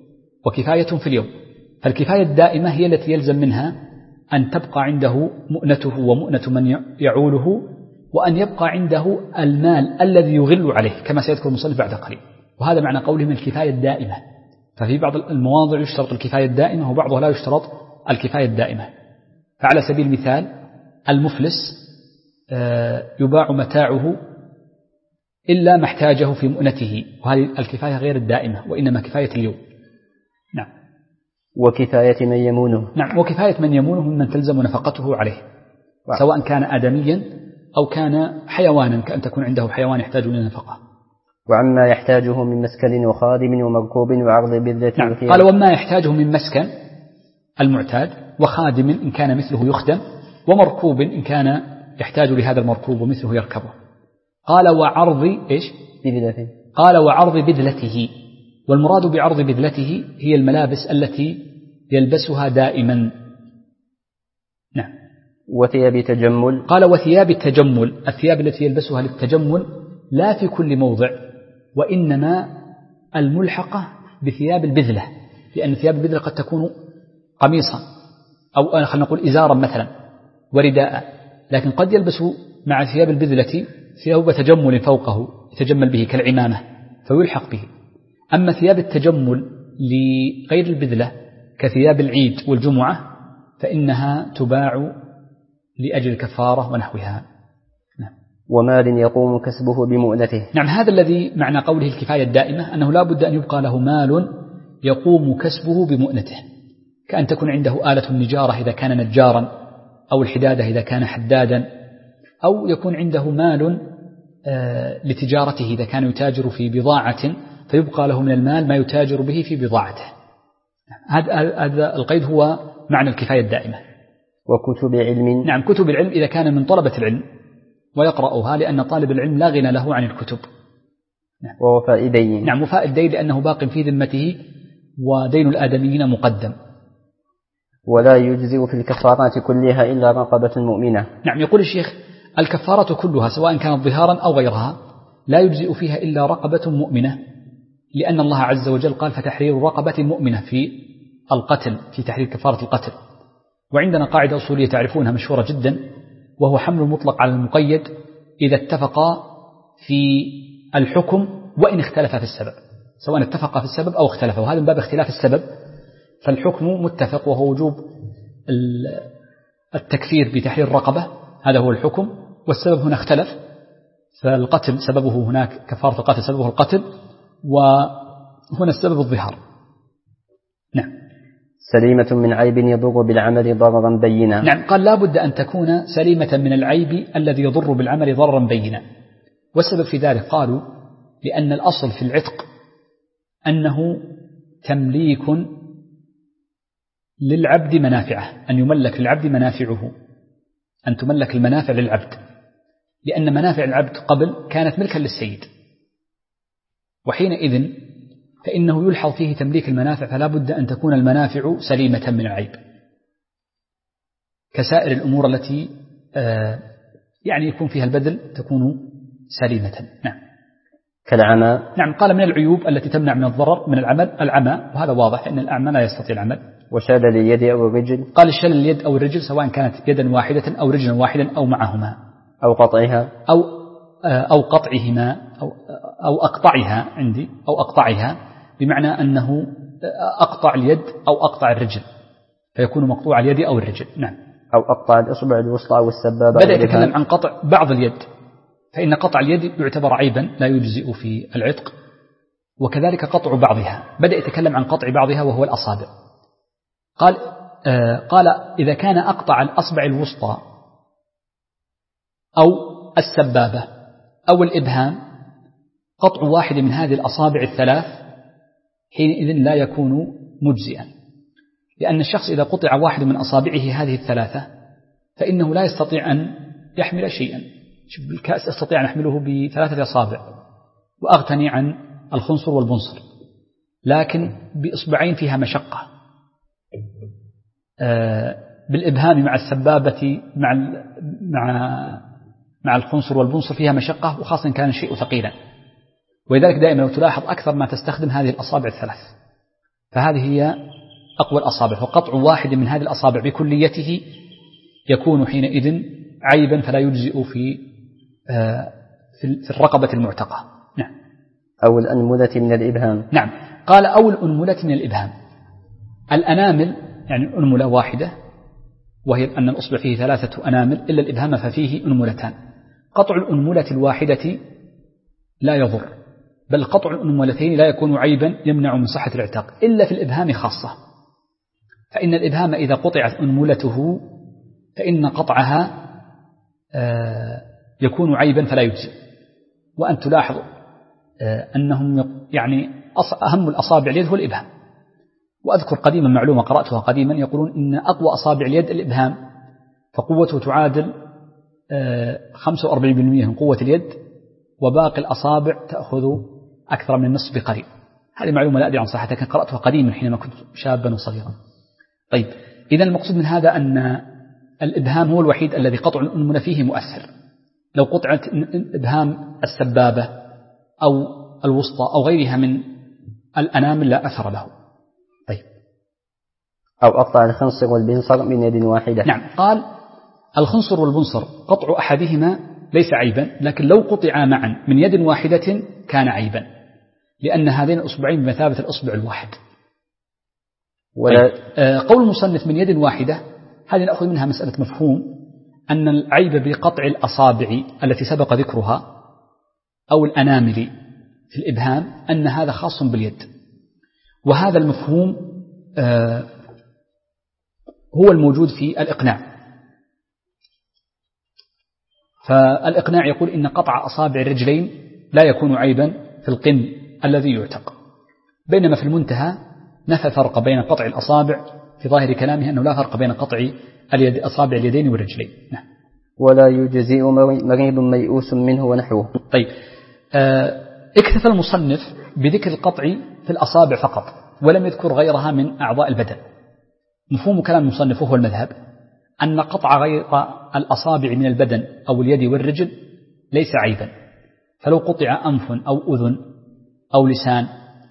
فالكفاية الدائمة هي التي يلزم منها أن تبقى عنده مؤنته ومؤنة من يعوله، وأن يبقى عنده المال الذي يغل عليه كما سيذكر المصنف بعد قليل، وهذا معنى قولهم الكفاية الدائمة. ففي بعض المواضع يشترط الكفاية الدائمة وبعضها لا يشترط الكفاية الدائمة. فعلى سبيل المثال المفلس يباع متاعه إلا ما احتاجه في مؤنته، وهذه الكفاية غير الدائمة وإنما كفاية اليوم. نعم. وكفاية من يمونه. نعم، وكفاية من يمونه ممن تلزم نفقته عليه، سواء كان آدميا أو كان حيوانا، كأن تكون عنده حيوان يحتاج إلى نفقة. وعما يحتاجه من مسكن وخادم ومركوب وعرض بذة. نعم. قال وما يحتاجه من مسكن المعتاد، وخادم إن كان مثله يخدم، ومركوب إن كان يحتاج لهذا المركوب ومثله يركبه. قال وعرض إيش؟ بذلته. قال وعرض بذلته، والمراد بعرض بذلته هي الملابس التي يلبسها دائما. نعم. وثياب تجمل. قال وثياب التجمل، الثياب التي يلبسها للتجمل لا في كل موضع، وإنما الملحقة بثياب البذلة، لأن ثياب البذلة قد تكون قميصا أو خلينا نقول إزارا مثلا ورداء، لكن قد يلبس مع ثياب البذلة ثياب تجمل فوقه يتجمل به كالعمامة فيلحق به. أما ثياب التجمل لغير البذلة كثياب العيد والجمعة فإنها تباع لأجل الكفارة ونحوها. نعم. ومال يقوم كسبه بمؤنته. نعم، هذا الذي معنى قوله الكفاية الدائمة، أنه لا بد أن يبقى له مال يقوم كسبه بمؤنته، كأن تكون عنده آلة النجارة إذا كان نجارا، أو الحدادة إذا كان حدادا، أو يكون عنده مال لتجارته إذا كان يتاجر في بضاعة فيبقى له من المال ما يتاجر به في بضاعته. هذا القيد هو معنى الكفاية الدائمة. وكتب علم. نعم، كتب العلم إذا كان من طلبة العلم ويقرأها، لأن طالب العلم لا غنى له عن الكتب. نعم. ووفاء الدين. نعم، وفاء الدين لأنه باق في ذمته ودين الآدميين مقدم. ولا يجزئ في الكفارات كلها إلا رقبة مؤمنة. نعم، يقول الشيخ الكفارة كلها سواء كانت ظهارا أو غيرها لا يجزئ فيها إلا رقبة مؤمنة، لأن الله عز وجل قال فتحرير رقبة مؤمنة في القتل، في تحرير كفارة القتل. وعندنا قاعدة أصولية تعرفونها مشهورة جدا، وهو حمل المطلق على المقيد إذا اتفقا في الحكم وإن اختلفا في السبب، سواء اتفقا في السبب أو اختلفا، وهذا من باب اختلاف السبب. فالحكم متفق وهو وجوب التكفير بتحرير الرقبة، هذا هو الحكم، والسبب هنا اختلف، فالقتل سببه هناك كفارة القتل سببه القتل، وهنا السبب الظهار. نعم. سليمة من عيب يضر بالعمل ضررا بينا. نعم، قال لا بد أن تكون سليمة من العيب الذي يضر بالعمل ضررا بينا. والسبب في ذلك قالوا لأن الأصل في العتق أنه تمليك للعبد منافعه، أن يملك للعبد منافعه، أن تملك المنافع للعبد، لأن منافع العبد قبل كانت ملكا للسيد، وحينئذ فإنه يلحظ فيه تمليك المنافع، فلا بد أن تكون المنافع سليمة من العيب كسائر الأمور التي يعني يكون فيها البذل تكون سليمة. نعم. كالعمى. نعم، قال من العيوب التي تمنع من الضرر من العمل العمى، وهذا واضح أن الأعمى لا يستطيع العمل. وشلل اليد أو الرجل. قال الشلل اليد أو الرجل سواء كانت يدا واحدة أو رجلا واحدا أو معهما، أو قطعها أو قطعهما أو أقطعها عندي، أو أقطعها بمعنى أنه أقطع اليد أو أقطع الرجل فيكون مقطوع اليد أو الرجل. نعم. أو أقطع الإصبع الوسطى أو السبابة. بدأ يتكلم عن قطع بعض اليد، فإن قطع اليد يعتبر عيبا لا يجزئ في العتق، وكذلك قطع بعضها. بدأ يتكلم عن قطع بعضها وهو الأصابع. قال قال إذا كان أقطع الأصبع الوسطى أو السبابة أو الإبهام، قطع واحد من هذه الأصابع الثلاث حينئذ لا يكون مجزئا، لأن الشخص إذا قطع واحد من أصابعه هذه الثلاثة فإنه لا يستطيع أن يحمل شيئا. الكأس أستطيع أن أحمله ب3 أصابع وأغتني عن الخنصر والبنصر، لكن بإصبعين فيها مشقة، بالإبهام مع السبابة مع الخنصر والبنصر فيها مشقة، وخاصة كان الشيء ثقيلا. ولذلك دائما لو تلاحظ أكثر ما تستخدم هذه الأصابع الثلاث، فهذه هي أقوى الأصابع، وقطع واحد من هذه الأصابع بكليته يكون حينئذ عيبا فلا يجزئ في الرقبة المعتقة. نعم. أو الأنملة من الإبهام. نعم. قال أو الأنملة من الإبهام. الأنامل يعني أنملة واحدة، وهي أن الأصبع فيه 3 أنامل إلا الإبهام ففيه أنملتان. قطع الأنملة الواحدة لا يضر، بل قطع الأنملتين لا يكون عيبا يمنع من صحة الاعتاق إلا في الإبهام خاصة، فإن الإبهام إذا قطعت أنملته فإن قطعها يكون عيبا فلا يجزئ. وأن تلاحظ أنهم يعني أهم الأصابع اليد هو الإبهام. وأذكر قديما معلومة قرأتها قديما، يقولون إن أقوى أصابع اليد الإبهام، فقوته تعادل 45% من قوة اليد، وباقي الأصابع تأخذ أكثر من النصف بقريب. هذه معلومة لا أدري عن صحتها، لكن قرأتها قديما حينما كنت شابا وصغيرا. طيب، إذا المقصود من هذا أن الإبهام هو الوحيد الذي قطع الأنملة فيه مؤثر. لو قطعت إبهام السبابة أو الوسطى أو غيرها من الأنامل لا أثر له. طيب. أو أقطع الخنصر والبنصر من يد واحدة. نعم. قال الخنصر والبنصر قطع أحدهما ليس عيبا، لكن لو قطعا معا من يد واحدة كان عيبا، لأن هذين الأصبعين بمثابة الأصبع الواحد. طيب. قول المصنف من يد واحدة، هذه نأخذ منها مسألة مفهوم أن العيب بقطع الأصابع التي سبق ذكرها أو الأنامل في الإبهام أن هذا خاص باليد، وهذا المفهوم هو الموجود في الإقناع. فالإقناع يقول إن قطع أصابع الرجلين لا يكون عيبا في القن الذي يعتق، بينما في المنتهى نفى فرق بين قطع الأصابع في ظاهر كلامه أنه لا فرق بين قطع أصابع اليدين والرجلين. نعم. ولا يجزئ مريض ميؤوس منه ونحوه. طيب، اكتفى المصنف بذكر القطع في الأصابع فقط ولم يذكر غيرها من أعضاء البدن. مفهوم كلام المصنف وهو المذهب أن قطع غير الأصابع من البدن أو اليد والرجل ليس عيبا، فلو قطع أنف أو أذن أو لسان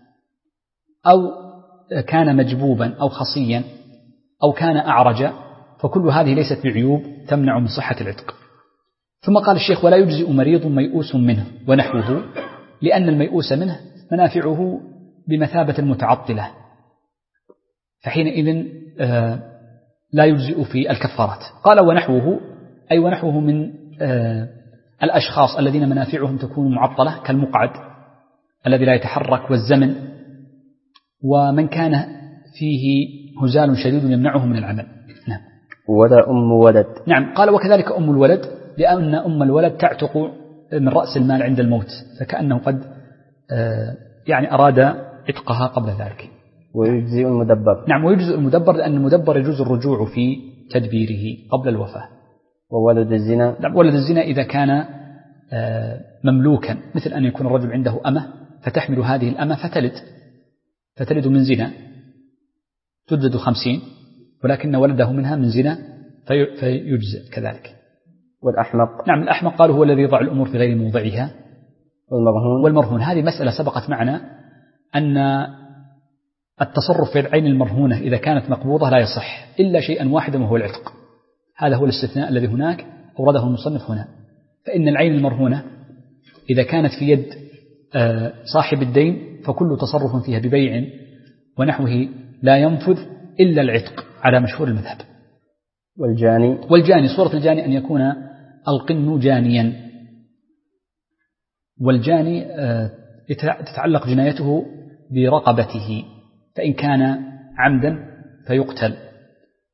أو كان مجبوبا أو خصيا أو كان أعرج، فكل هذه ليست بعيوب تمنع من صحة العتق. ثم قال الشيخ ولا يجزئ مريض ميؤوس منه ونحوه، لأن الميؤوس منه منافعه بمثابة المتعطلة، فحينئذ لا يجزئ في الكفارات. قال ونحوه أي ونحوه من الأشخاص الذين منافعهم تكون معطلة كالمقعد الذي لا يتحرك والزمن، ومن كان فيه هزال شديد يمنعه من العمل. نعم. ولا أم ولد. نعم. قال وكذلك أم الولد، لأن أم الولد تعتق من رأس المال عند الموت، فكأنه قد يعني أراد عتقها قبل ذلك. ويجزئ المدبر. نعم، ويجزئ المدبر، لأن المدبر يجوز الرجوع في تدبيره قبل الوفاة. وولد الزنا. نعم، ولد الزنا إذا كان مملوكا، مثل أن يكون الرجل عنده أمة فتحمل هذه الأمة فتلد من زنا تجلد 50، ولكن ولده منها من زنا فيجزئ كذلك. والأحمق. نعم، الأحمق قالوا هو الذي يضع الأمور في غير موضعها. والمرهون هذه مسألة سبقت معنا أن التصرف في العين المرهونة إذا كانت مقبوضة لا يصح إلا شيئا واحدا وهو العتق. هذا هو الاستثناء الذي هناك أورده المصنف هنا. فإن العين المرهونة إذا كانت في يد صاحب الدين فكل تصرف فيها ببيع ونحوه لا ينفذ إلا العتق على مشهور المذهب. والجاني صورة الجاني أن يكون القن جانيا، والجاني تتعلق جنايته برقبته، فإن كان عمدا فيقتل،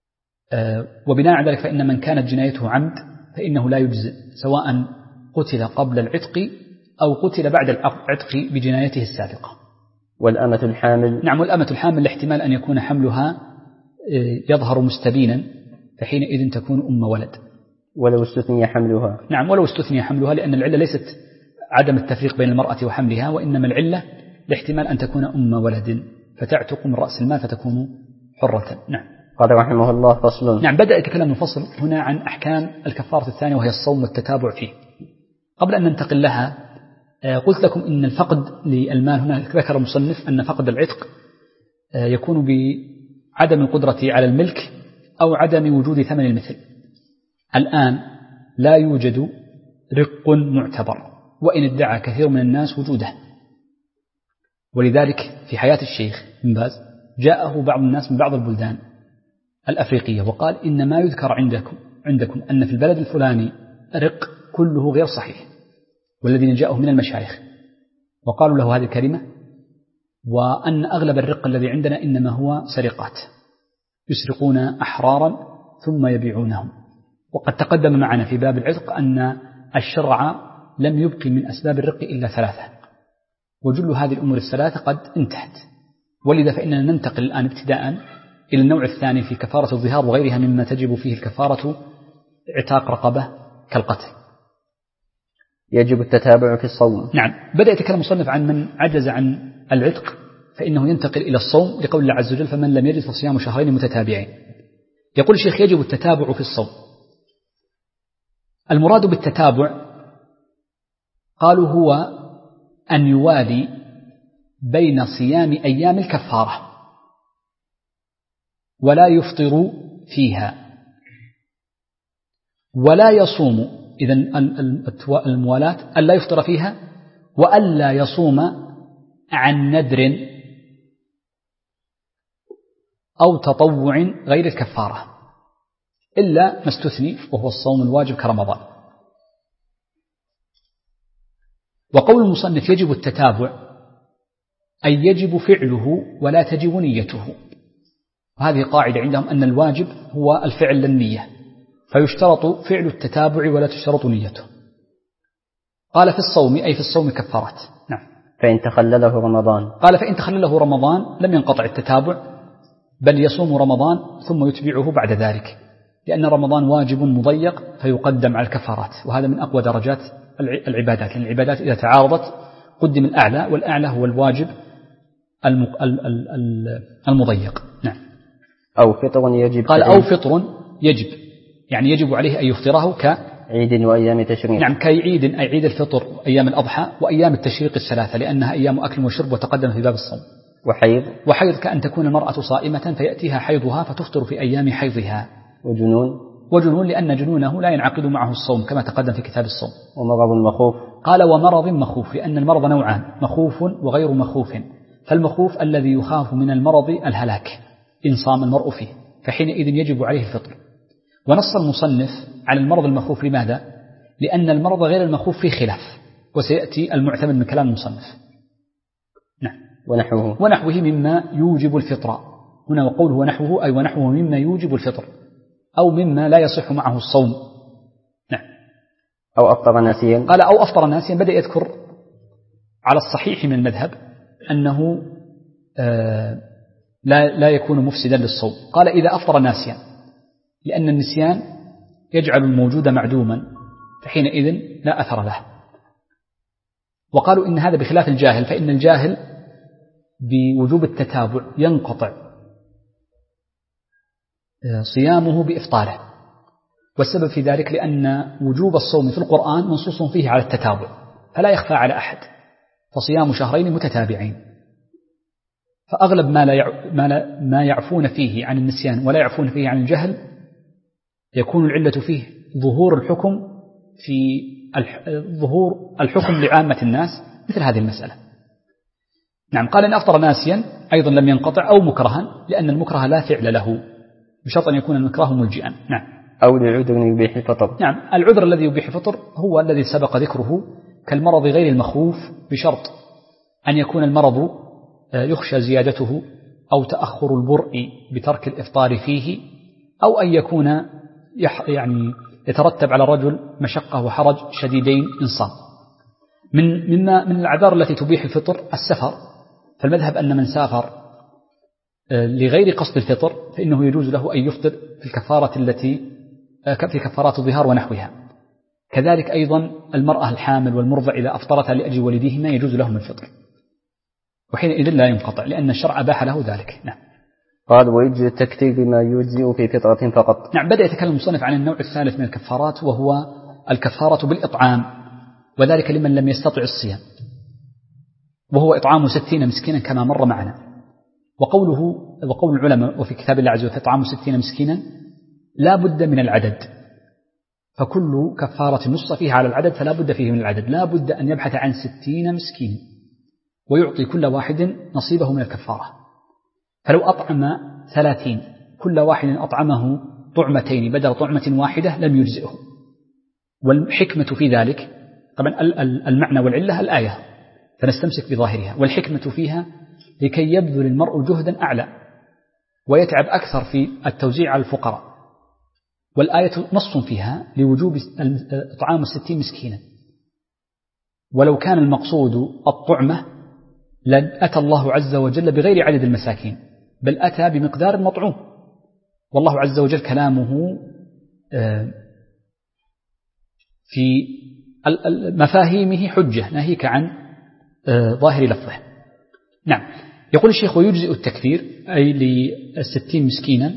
وبناء على ذلك فإن من كانت جنايته عمد فإنه لا يجزئ، سواء قتل قبل العتق أو قتل بعد العتق بجنايته السابقة. والأمة الحامل؟ نعم، والأمة الحامل الاحتمال أن يكون حملها يظهر مستبينا، فحينئذ تكون أم ولد. ولو استثني حملها؟ نعم، ولو استثني حملها، لأن العلة ليست عدم التفريق بين المرأة وحملها، وإنما العلة لاحتمال أن تكون أم ولد فتعتق من رأس المال فتكون حرة. نعم. قال رحمه الله: فصل. نعم، بدأ يتكلم الفصل هنا عن أحكام الكفارة الثانية وهي الصوم والتتابع فيه. قبل أن ننتقل لها قلت لكم إن الفقد للمال هنا ذكر المصنف أن فقد العتق يكون بعدم القدرة على الملك أو عدم وجود ثمن المثل. الآن لا يوجد رق معتبر، وإن ادعى كثير من الناس وجوده، ولذلك في حياة الشيخ بن باز جاءه بعض الناس من بعض البلدان الأفريقية وقال إن ما يذكر عندكم أن في البلد الفلاني رق كله غير صحيح، والذين جاءه من المشايخ وقالوا له هذه الكلمة، وأن أغلب الرق الذي عندنا إنما هو سرقات، يسرقون أحرارا ثم يبيعونهم. وقد تقدم معنا في باب العتق أن الشرع لم يبقي من أسباب الرق إلا 3، وجل هذه الأمور ال3 قد انتهت، ولذا فإننا ننتقل الآن ابتداء إلى النوع الثاني في كفارة الظهار وغيرها مما تجب فيه الكفارة عتاق رقبة كالقتل. يجب التتابع في الصوم. نعم، بدأ يتكلم المصنف عن من عجز عن العتق فإنه ينتقل إلى الصوم لقول الله عز وجل: فمن لم يجد فصيام شهرين متتابعين. يقول الشيخ: يجب التتابع في الصوم. المراد بالتتابع قالوا هو أن يوالي بين صيام أيام الكفارة ولا يفطر فيها ولا يصوم، إذن الموالاة ألا يفطر فيها وألا يصوم عن ندر أو تطوع غير الكفارة إلا ما استثني وهو الصوم الواجب كرمضان. وقول المصنف يجب التتابع أي يجب فعله ولا تجب نيته، وهذه قاعدة عندهم أن الواجب هو الفعل للنية، فيشترط فعل التتابع ولا تشترط نيته. قال في الصوم أي في الصوم كفارات. نعم. فإن تخلله رمضان، قال فإن تخلله رمضان لم ينقطع التتابع، بل يصوم رمضان ثم يتبعه بعد ذلك، لأن رمضان واجب مضيق فيقدم على الكفارات، وهذا من أقوى درجات العبادات، لأن العبادات إذا تعارضت قدم الأعلى، والأعلى هو الواجب المضيق. نعم. أو فطر يجب. قال أو فطر يجب، يعني يجب عليه أن يفطره كعيد وأيام تشريق. نعم، كعيد أي عيد الفطر أيام الأضحى وأيام التشريق ال3 لأنها أيام أكل وشرب وتقدم في باب الصوم. وحيض كأن تكون المرأة صائمة فيأتيها حيضها فتفطر في أيام حيضها. وجنون لأن جنونه لا ينعقد معه الصوم كما تقدم في كتاب الصوم. ومرض مخوف. قال ومرض مخوف، لأن المرض نوعان: مخوف وغير مخوف. فالمخوف الذي يخاف من المرض الهلاك إن صام المرء فيه، فحينئذ يجب عليه الفطر. ونص المصنف على المرض المخوف. لماذا؟ لأن المرض غير المخوف فيه خلاف، وسيأتي المعتمد من كلام المصنف. نعم. ونحوه مما يوجب الفطر. هنا وقوله ونحوه أي ونحوه مما يوجب الفطر، أو مما لا يصح معه الصوم. نعم. أو أفطر ناسيا. قال أو أفطر ناسيا، بدأ يذكر على الصحيح من المذهب أنه لا يكون مفسدا للصوم. قال إذا أفطر ناسيا، لأن النسيان يجعل الموجود معدوما فحينئذ لا أثر له. وقالوا إن هذا بخلاف الجاهل، فإن الجاهل بوجوب التتابع ينقطع صيامه بإفطاره، والسبب في ذلك لأن وجوب الصوم في القرآن منصوص فيه على التتابع فلا يخفى على أحد، فصيام شهرين متتابعين. فأغلب ما يعفون فيه عن النسيان ولا يعفون فيه عن الجهل يكون العلة فيه ظهور الحكم لعامة الناس مثل هذه المسألة. نعم. قال إن أفطر ناسيا أيضا لم ينقطع، أو مكرها، لأن المكره لا فعل له بشرط أن يكون المكره ملجئا. نعم. أو لعذر يبيح الفطر. نعم. العذر الذي يبيح الفطر هو الذي سبق ذكره كالمرض غير المخوف، بشرط أن يكون المرض يخشى زيادته أو تأخر البرء بترك الإفطار فيه أو أن يكون يعني يترتب على الرجل مشقة وحرج شديدين إن صام. من الأعذار التي تبيح الفطر السفر، فالمذهب أن من سافر لغير قصد الفطر فإنه يجوز له أن يفطر في الكفارة في كفارات الظهار ونحوها. كذلك أيضا المرأة الحامل والمرضع إذا أفطرتا لأجل ولدهما يجوز لهم الفطر، وحينئذ لا ينقطع لأن الشرع أباح له ذلك. نعم. قال ويجزي التكفير بما يجزئ في فطرة فقط. نعم. بدأ يتكلم المصنف عن النوع الثالث من الكفارات، وهو الكفارة بالإطعام، وذلك لمن لم يستطع الصيام، وهو إطعام 60 مسكينا كما مر معنا. وقول العلماء وفي كتاب الله عز وجل إطعام 60 مسكينا لا بد من العدد، فكل كفارة نص فيها على العدد فلا بد فيه من العدد، لا بد أن يبحث عن 60 مسكين ويعطي كل واحد نصيبه من الكفارة. فلو أطعم 30 كل واحد أطعمه طعمتين بدل طعمة واحدة لم يجزئه. والحكمة في ذلك طبعا المعنى والعلة الآية فنستمسك بظاهرها، والحكمة فيها لكي يبذل المرء جهدا أعلى ويتعب أكثر في التوزيع على الفقراء، والآية نص فيها لوجوب إطعام 60 مسكينا. ولو كان المقصود الطعمة لأتى الله عز وجل بغير عدد المساكين، بل أتى بمقدار المطعوم، والله عز وجل كلامه في مفاهيمه حجة ناهيك عن ظاهر لفظه. نعم. يقول الشيخ ويجزئ التكفير أي ل60 مسكينا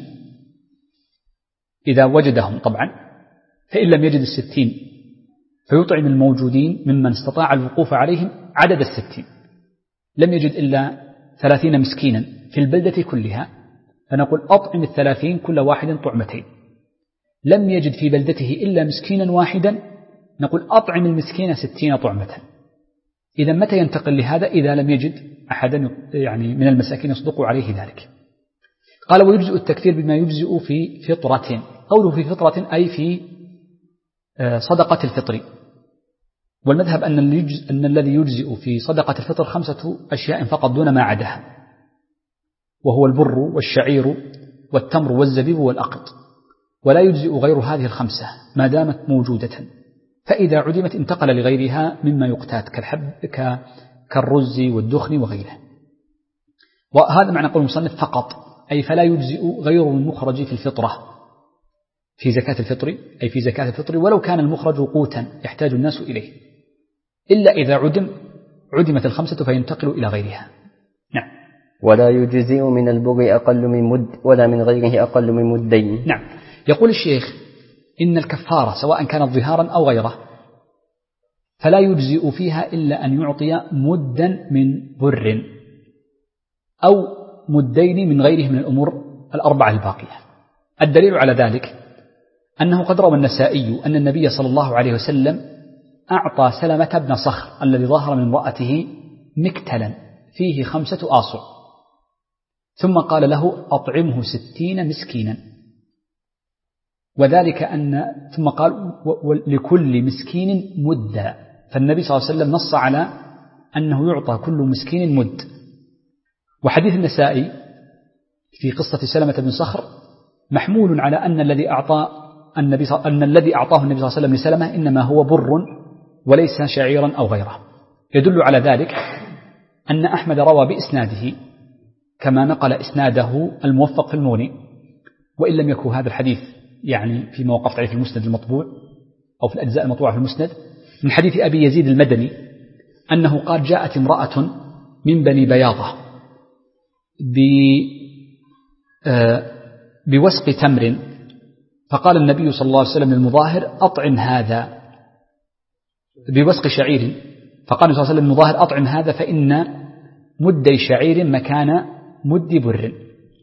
إذا وجدهم طبعا، فإن لم يجد 60 فيطعم الموجودين ممن استطاع الوقوف عليهم عدد 60. لم يجد إلا 30 مسكينا في البلدة كلها فنقول أطعم 30 كل واحد طعمتين. لم يجد في بلدته إلا مسكينا واحدا نقول أطعم المسكين 60 طعمة. إذا متى ينتقل لهذا؟ إذا لم يجد أحدا يعني من المساكين يصدق عليه ذلك. قال ويجزئ التكفير بما يجزئ في فطرة. قوله في فطرة أي في صدقة الفطر، والمذهب أن الذي يجزئ في صدقة الفطر 5 أشياء فقط دون ما عداها، وهو البر والشعير والتمر والزبيب والأقط، ولا يجزئ غير هذه ال5 ما دامت موجودة، فإذا عدمت انتقل لغيرها مما يقتات كالرز والدخن وغيره. وهذا معنى قول المصنف فقط، أي فلا يجزئ غير المخرج في الفطرة في زكاة الفطر، أي في زكاة الفطر ولو كان المخرج قوتا يحتاج الناس إليه، إلا إذا عدمت ال5 فينتقل إلى غيرها. نعم. ولا يجزئ من البر أقل من مد ولا من غيره أقل من مدين. نعم. يقول الشيخ إن الكفارة سواء كانت ظهارا أو غيره فلا يجزئ فيها إلا أن يعطي مدا من بر أو مدين من غيره من الأمور الأربعة الباقية. الدليل على ذلك أنه قد روى النسائي أن النبي صلى الله عليه وسلم أعطى سلمة بن صخر الذي ظهر من امرأته مكتلا فيه 5 آصع، ثم قال له أطعمه 60 مسكينا، وذلك ثم قال لكل مسكين مدا، فالنبي صلى الله عليه وسلم نص على أنه يعطى كل مسكين مد. وحديث النسائي في قصة سلمة بن صخر محمول على أن الذي أعطاه النبي صلى الله عليه وسلم لسلمة إنما هو بر وليس شعيرا أو غيره. يدل على ذلك أن أحمد روى بإسناده كما نقل إسناده الموفق في المغني، وإن لم يكن هذا الحديث يعني في موقف عليه في المسند المطبوع أو في الأجزاء المطبوعة في المسند، من حديث أبي يزيد المدني أنه قال جاءت امرأة من بني بياضة بوسق تمر، فقال النبي صلى الله عليه وسلم للمظاهر أطعم هذا بوسق شعير، فقال النبي صلى الله عليه وسلم للمظاهر أطعم هذا فإن مدي شعير مكان مد بر.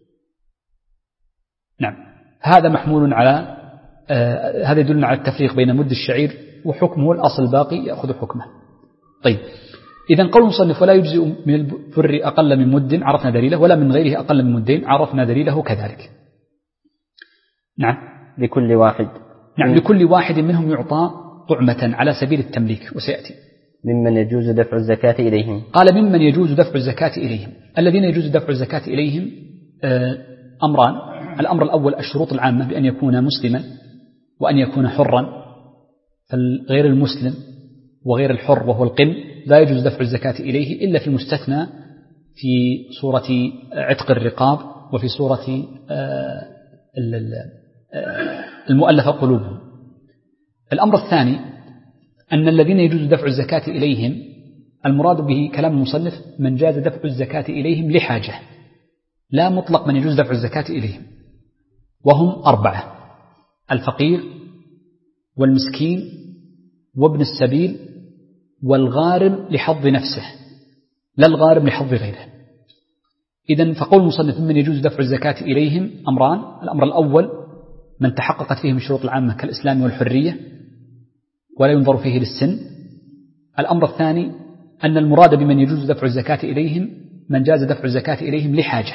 نعم. هذا محمول على هذا يدل على التفريق بين مد الشعير وحكمه الأصل الباقي يأخذ حكمه. طيب، إذن قول المصنف ولا يجزئ من البر أقل من مد عرفنا دليله، ولا من غيره أقل من مدين عرفنا دليله كذلك. نعم. لكل واحد. نعم. لكل واحد منهم يعطى طعمة على سبيل التمليك، وسيأتي. ممن يجوز دفع الزكاة إليهم. قال ممن يجوز دفع الزكاة إليهم. الذين يجوز دفع الزكاة إليهم أمران. الأمر الأول الشروط العامة بأن يكون مسلما وأن يكون حرا، فغير المسلم وغير الحر وهو القن لا يجوز دفع الزكاة إليه إلا في المستثنى في صورة عتق الرقاب وفي صورة المؤلفة قلوبهم. الأمر الثاني أن الذين يجوز دفع الزكاة إليهم المراد به كلام المصنف من جاز دفع الزكاة إليهم لحاجة، لا مطلق من يجوز دفع الزكاة إليهم، وهم 4: الفقير والمسكين وابن السبيل والغارم لحظ نفسه لا الغارم لحظ غيره. إذن فقول المصنف من يجوز دفع الزكاة إليهم أمران: الأمر الأول من تحققت فيهم الشروط العامة كالإسلام والحرية ولا ينظر فيه للسن. الأمر الثاني أن المراد بمن يجوز دفع الزكاة إليهم من جاز دفع الزكاة إليهم لحاجة،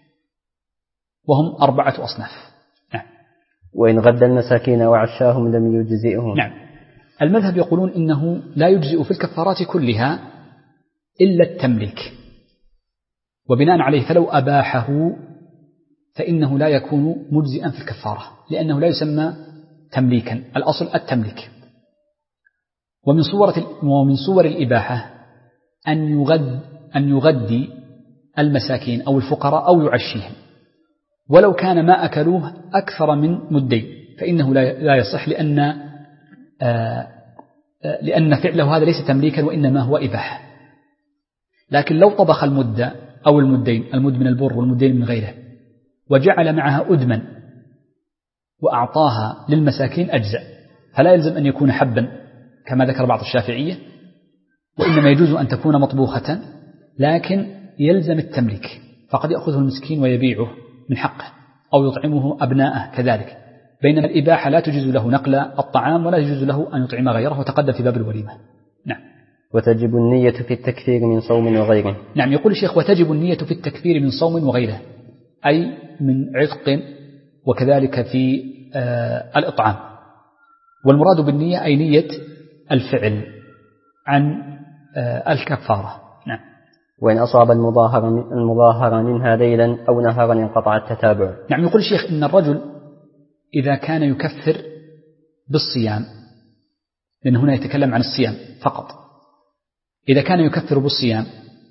وهم 4 أصناف. نعم. وإن غد المساكين وعشاهم لم يجزئهم. نعم. المذهب يقولون إنه لا يجزئ في الكفارات كلها إلا التمليك، وبناء عليه فلو أباحه فإنه لا يكون مجزئا في الكفارة لأنه لا يسمى تمليكا، الأصل التمليك. ومن صور الإباحة أن يغدي المساكين أو الفقراء أو يعشيهم، ولو كان ما أكلوه أكثر من مدين فإنه لا يصح لأن فعله هذا ليس تمليكا وإنما هو إباحة. لكن لو طبخ المدة أو المدين، المد من البر والمدين من غيره، وجعل معها أدما وأعطاها للمساكين أجزاء، فلا يلزم أن يكون حبا كما ذكر بعض الشافعية، وإنما يجوز أن تكون مطبوخة، لكن يلزم التمليك، فقد يأخذه المسكين ويبيعه من حقه أو يطعمه أبناءه كذلك، بينما الإباحة لا تجوز له نقل الطعام ولا يجوز له أن يطعم غيره، وتقدم في باب الوليمة. نعم. وتجب النية في التكفير من صوم وغيره. نعم، يقول الشيخ وتجب النية في التكفير من صوم وغيره، أي من عتق وكذلك في الإطعام. والمراد بالنية أي نية الفعل عن الكفارة. نعم. وإن أصاب المظاهر منها ليلا أو نهارا انقطع التتابع. نعم. يقول الشيخ إن الرجل إذا كان يكفر بالصيام، لأن هنا يتكلم عن الصيام فقط، إذا كان يكفر بالصيام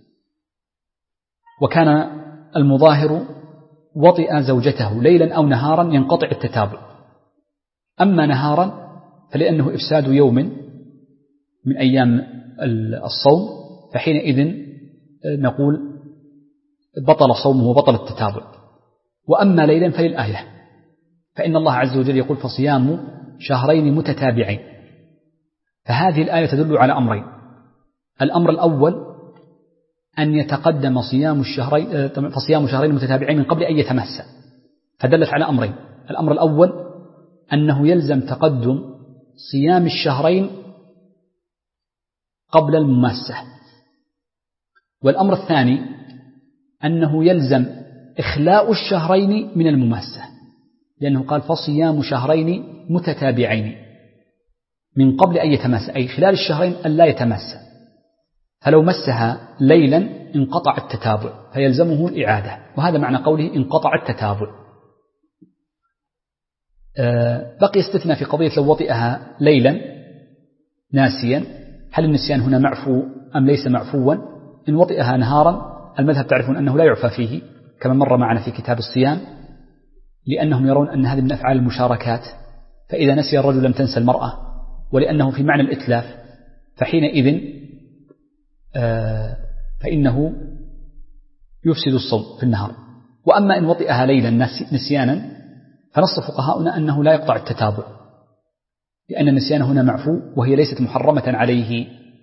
وكان المظاهر وطئ زوجته ليلا أو نهارا ينقطع التتابع. أما نهارا فلأنه إفساد يوم من أيام الصوم، فحينئذ نقول بطل صومه وبطل التتابع. وأما ليلا فللآية، فإن الله عز وجل يقول فصيام شهرين متتابعين، فهذه الآية تدل على أمرين: الأمر الأول أن يتقدم صيام شهرين متتابعين من قبل أن يتمس، فدلت على أمرين: الأمر الأول أنه يلزم تقدم صيام الشهرين قبل المماسة، والأمر الثاني أنه يلزم إخلاء الشهرين من المماسة، لأنه قال فصيام شهرين متتابعين من قبل أن يتمس، أي خلال الشهرين أن لا يتمس، فلو مسها ليلا انقطع التتابع فيلزمه الإعادة، وهذا معنى قوله انقطع التتابع. بقي استثناء في قضية لو وطئها ليلا ناسيا، هل النسيان هنا معفو أم ليس معفوا؟ إن وطئها نهارا المذهب تعرفون أنه لا يعفى فيه كما مر معنا في كتاب الصيام، لأنهم يرون أن هذه من أفعال المشاركات، فإذا نسي الرجل لم تنسى المرأة، ولأنه في معنى الإتلاف، فحينئذ فإنه يفسد الصوم في النهار. وأما إن وطئها ليلا نسيانا فنص فقهاؤنا أنه لا يقطع التتابع، لأن النسيان هنا معفو وهي ليست محرمة عليه.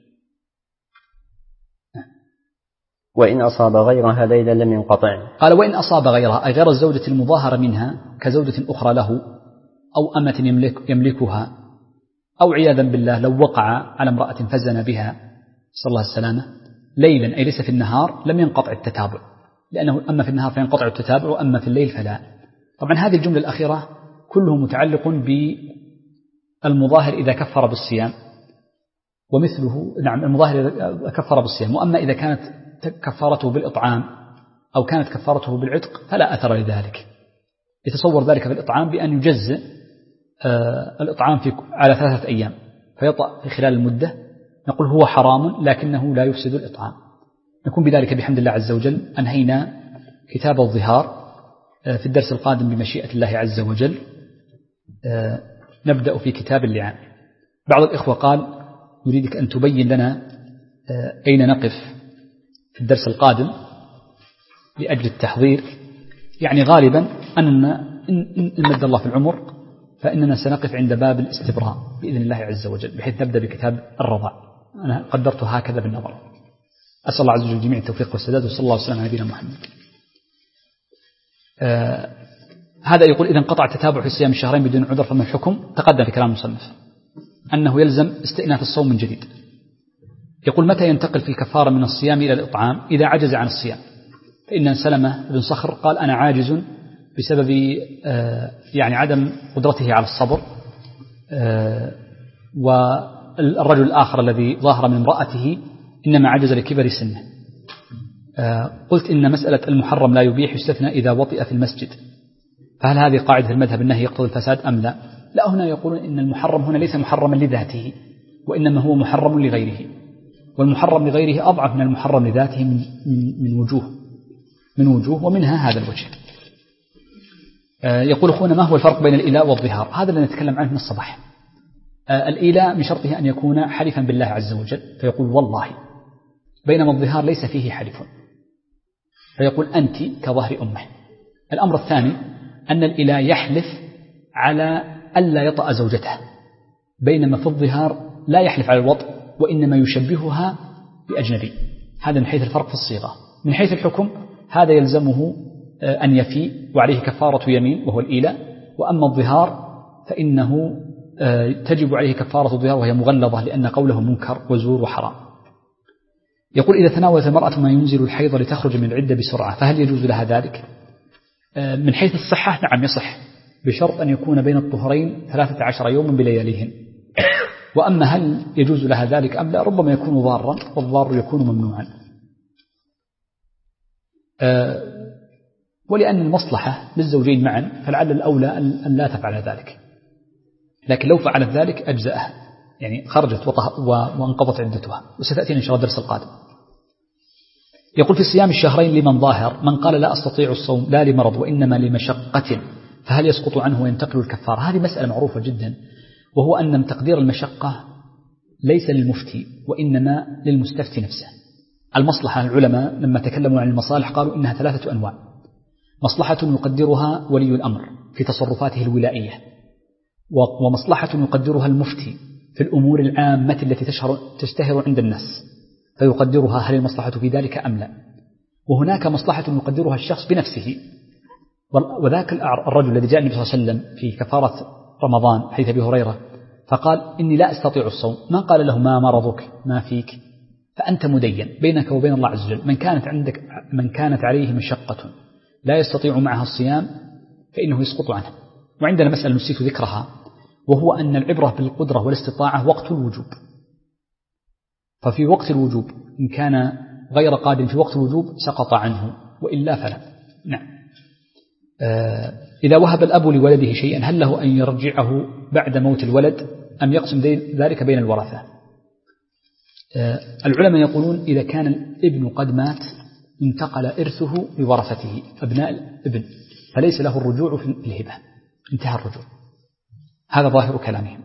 وإن أصاب غيرها ليلا لم ينقطع. قال وإن أصاب غيرها أي غير الزوجة المظاهرة منها كزوجة أخرى له أو أمة يملكها، أو عياذا بالله لو وقع على امرأة فزن بها صلى الله السلامة ليلا أي ليس في النهار لم ينقطع التتابع، لأنه أما في النهار فينقطع التتابع وأما في الليل فلا. طبعا هذه الجملة الأخيرة كله متعلق بالمظاهر إذا كفر بالصيام، ومثله نعم المظاهر إذا كفر بالصيام. وأما إذا كانت كفارته بالإطعام أو كانت كفارته بالعتق فلا أثر لذلك، يتصور ذلك في الإطعام بأن يجزئ الإطعام على 3 أيام فيطأ في خلال المدة، نقول هو حرام لكنه لا يفسد الإطعام. نكون بذلك بحمد الله عز وجل أنهينا كتاب الظهار. في الدرس القادم بمشيئة الله عز وجل نبدأ في كتاب اللعان. بعض الإخوة قال نريدك أن تبين لنا أين نقف في الدرس القادم لأجل التحضير. يعني غالبا أننا إن مد الله في العمر فإننا سنقف عند باب الاستبراء بإذن الله عز وجل، بحيث نبدأ بكتاب الرضاع. أنا قدرت هكذا بالنظر. أسأل الله عز وجل جميع التوفيق والسداد، وصلى الله وسلم على نبينا محمد. هذا يقول إذا انقطع التتابع في الصيام الشهرين بدون عذر فما الحكم؟ تقدم في كلام المصنف أنه يلزم استئناف الصوم من جديد. يقول متى ينتقل في الكفارة من الصيام إلى الإطعام؟ إذا عجز عن الصيام. فإن سلمة بن صخر قال أنا عاجز بسبب يعني عدم قدرته على الصبر. والرجل الآخر الذي ظهر من امرأته إنما عجز لكبر سنه. قلت إن مسألة المحرم لا يبيح يستثنى إذا وطئ في المسجد، فهل هذه قاعدة المذهب النهي يقتضي الفساد أم لا؟ لا، هنا يقولون إن المحرم هنا ليس محرما لذاته وإنما هو محرم لغيره، والمحرم لغيره أضعف من المحرم لذاته من وجوه ومنها هذا الوجه. يقول أخونا ما هو الفرق بين الإيلاء والظهار؟ هذا اللي نتكلم عنه من الصباح. الإيلاء من شرطه أن يكون حلفا بالله عز وجل فيقول والله، بينما الظهار ليس فيه حلف فيقول أنت كظهر أمه. الأمر الثاني أن الإيلاء يحلف على ألا يطأ زوجته، بينما في الظهار لا يحلف على الوطء وإنما يشبهها بأجنبي. هذا من حيث الفرق في الصيغة. من حيث الحكم هذا يلزمه أن يفي وعليه كفارة يمين وهو الإيلاء، وأما الظهار فإنه تجب عليه كفارة الظهار وهي مغلظة لأن قوله منكر وزور وحرام. يقول إذا تناولت المرأة ما ينزل الحيض لتخرج من العدة بسرعة فهل يجوز لها ذلك؟ من حيث الصحة نعم يصح، بشرط أن يكون بين الطهرين 13 يوما بلياليهن. وأما هل يجوز لها ذلك أم لا ربما يكون ضارا، والضار يكون ممنوعا. ولأن المصلحة للزوجين معا فلعل الأولى أن لا تفعل ذلك، لكن لو فعلت ذلك أجزأها، يعني خرجت وانقضت عدتها، وستأتينا إن شاء الله الدرس القادم. يقول في الصيام الشهرين لمن ظاهر من قال لا أستطيع الصوم لا لمرض وإنما لمشقة فهل يسقط عنه وينتقل الكفار؟ هذه مسألة معروفة جدا، وهو أن تقدير المشقة ليس للمفتي وإنما للمستفتي نفسه. المصلحة العلماء لما تكلموا عن المصالح قالوا إنها 3 أنواع: مصلحة يقدرها ولي الأمر في تصرفاته الولائية، ومصلحة يقدرها المفتي في الأمور العامة التي تشتهر عند الناس فيقدرها هل المصلحة في ذلك أم لا، وهناك مصلحة يقدرها الشخص بنفسه. وذاك الرجل الذي جاء النبي صلى الله عليه وسلم في كفارة رمضان حيث أبي هريرة فقال إني لا أستطيع الصوم، ما قال له ما مرضك ما فيك، فأنت مدين بينك وبين الله عز وجل. من كانت عليه مشقة لا يستطيع معها الصيام فإنه يسقط عنه. وعندنا مسألة نسيت ذكرها، وهو أن العبرة بالقدرة والاستطاعة وقت الوجوب، ففي وقت الوجوب إن كان غير قادر في وقت الوجوب سقط عنه، وإلا فلا. نعم. إذا وهب الأب لولده شيئا هل له أن يرجعه بعد موت الولد أم يقسم ذلك بين الورثة؟ العلماء يقولون إذا كان الابن قد مات انتقل إرثه لورثته أبناء الابن فليس له الرجوع في الهبة، انتهى الرجوع. هذا ظاهر كلامهم.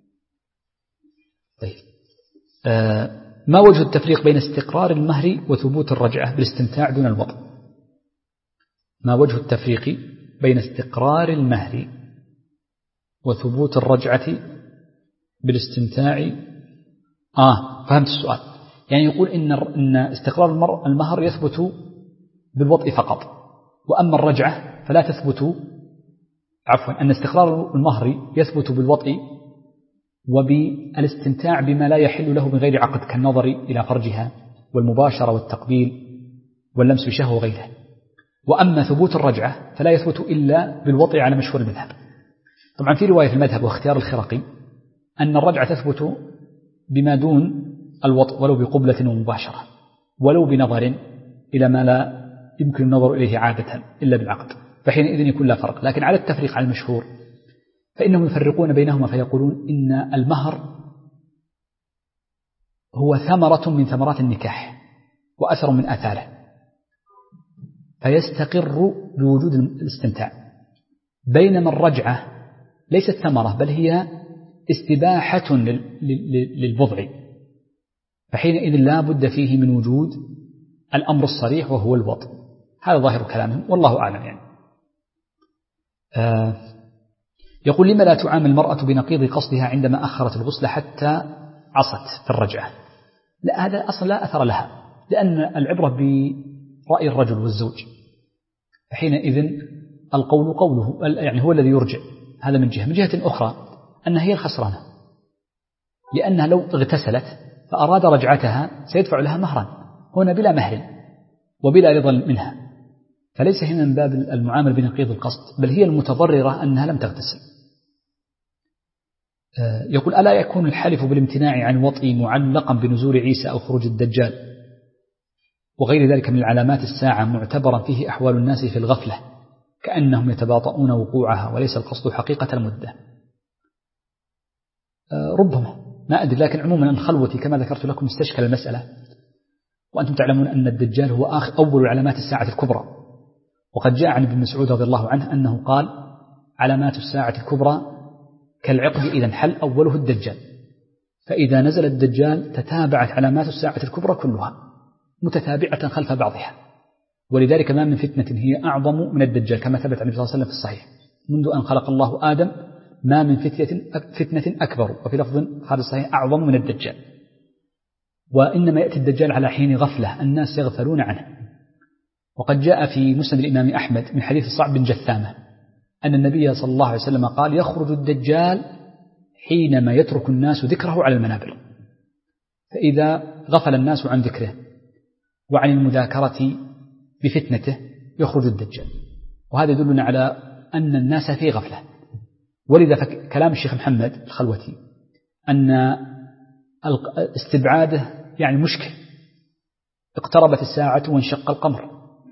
طيب. ما وجه التفريق بين استقرار المهر وثبوت الرجعة بالاستمتاع دون الوطء؟ ما وجه التفريق بين استقرار المهر وثبوت الرجعة بالاستمتاع؟ فهمت السؤال. يعني يقول إن استقرار المهر يثبت بالوطء فقط، وأما الرجعة فلا تثبت، أن استقرار المهر يثبت بالوطء وبالاستمتاع بما لا يحل له من غير عقد كالنظر إلى فرجها والمباشرة والتقبيل واللمس بشهوة وغيره. وأما ثبوت الرجعة فلا يثبت إلا بالوطء على مشهور المذهب. طبعا في رواية في المذهب واختيار الخرقي أن الرجعة تثبت بما دون الوطء ولو بقبلة ومباشرة ولو بنظر إلى ما لا يمكن النظر إليه عادة إلا بالعقد. فحينئذ يكون لا فرق. لكن على التفريق على المشهور فإنهم يفرقون بينهما فيقولون إن المهر هو ثمرة من ثمرات النكاح وأثر من آثاره، فيستقر بوجود الاستمتاع، بينما الرجعة ليست ثمرة بل هي استباحة للبضع، فحينئذ لا بد فيه من وجود الأمر الصريح وهو الوطء. هذا ظاهر كلامهم والله أعلم. يعني يقول: لما لا تعامل المرأة بنقيض قصدها عندما أخرت الغسل حتى عصت في الرجعة؟ لا، هذا أصلا لا أثر لها، لأن العبرة برأي الرجل والزوج، فحينئذ القول قوله، يعني هو الذي يرجع. هذا من جهة. من جهة أخرى أنها هي الخسرانة، لأنها لو اغتسلت فأراد رجعتها سيدفع لها مهرا هنا بلا مهر وبلا رضا منها، فليس هنا من باب المعامل بنقيض القصد، بل هي المتضررة أنها لم تغتسل. يقول: ألا يكون الحلف بالامتناع عن وطئ معلقا بنزول عيسى أو خروج الدجال وغير ذلك من العلامات الساعة معتبرا فيه أحوال الناس في الغفلة كأنهم يتباطؤون وقوعها وليس القصد حقيقة المدة؟ ربما، ما أدري، لكن عموما الخلوة كما ذكرت لكم استشكل المسألة، وأنتم تعلمون أن الدجال هو أول علامات الساعة الكبرى، وقد جاء عن ابن مسعود رضي الله عنه أنه قال: علامات الساعة الكبرى كالعقد إذا انحل أوله الدجال، فإذا نزل الدجال تتابعت علامات الساعة الكبرى كلها متتابعة خلف بعضها، ولذلك ما من فتنة هي أعظم من الدجال كما ثبت عن النبي صلى الله عليه وسلم في الصحيح: منذ أن خلق الله آدم ما من فتنة أكبر، وفي لفظ هذا الصحيح أعظم من الدجال. وإنما يأتي الدجال على حين غفلة الناس يغفلون عنه. وقد جاء في مسند الإمام أحمد من حديث صعب بن جثامة أن النبي صلى الله عليه وسلم قال: يخرج الدجال حينما يترك الناس ذكره على المنابر، فإذا غفل الناس عن ذكره وعن المذاكرة بفتنته يخرج الدجال. وهذا يدلنا على أن الناس في غفلة. ولذا كلام الشيخ محمد الخلوتي أن استبعاده يعني مشكل، اقتربت الساعة وانشق القمر،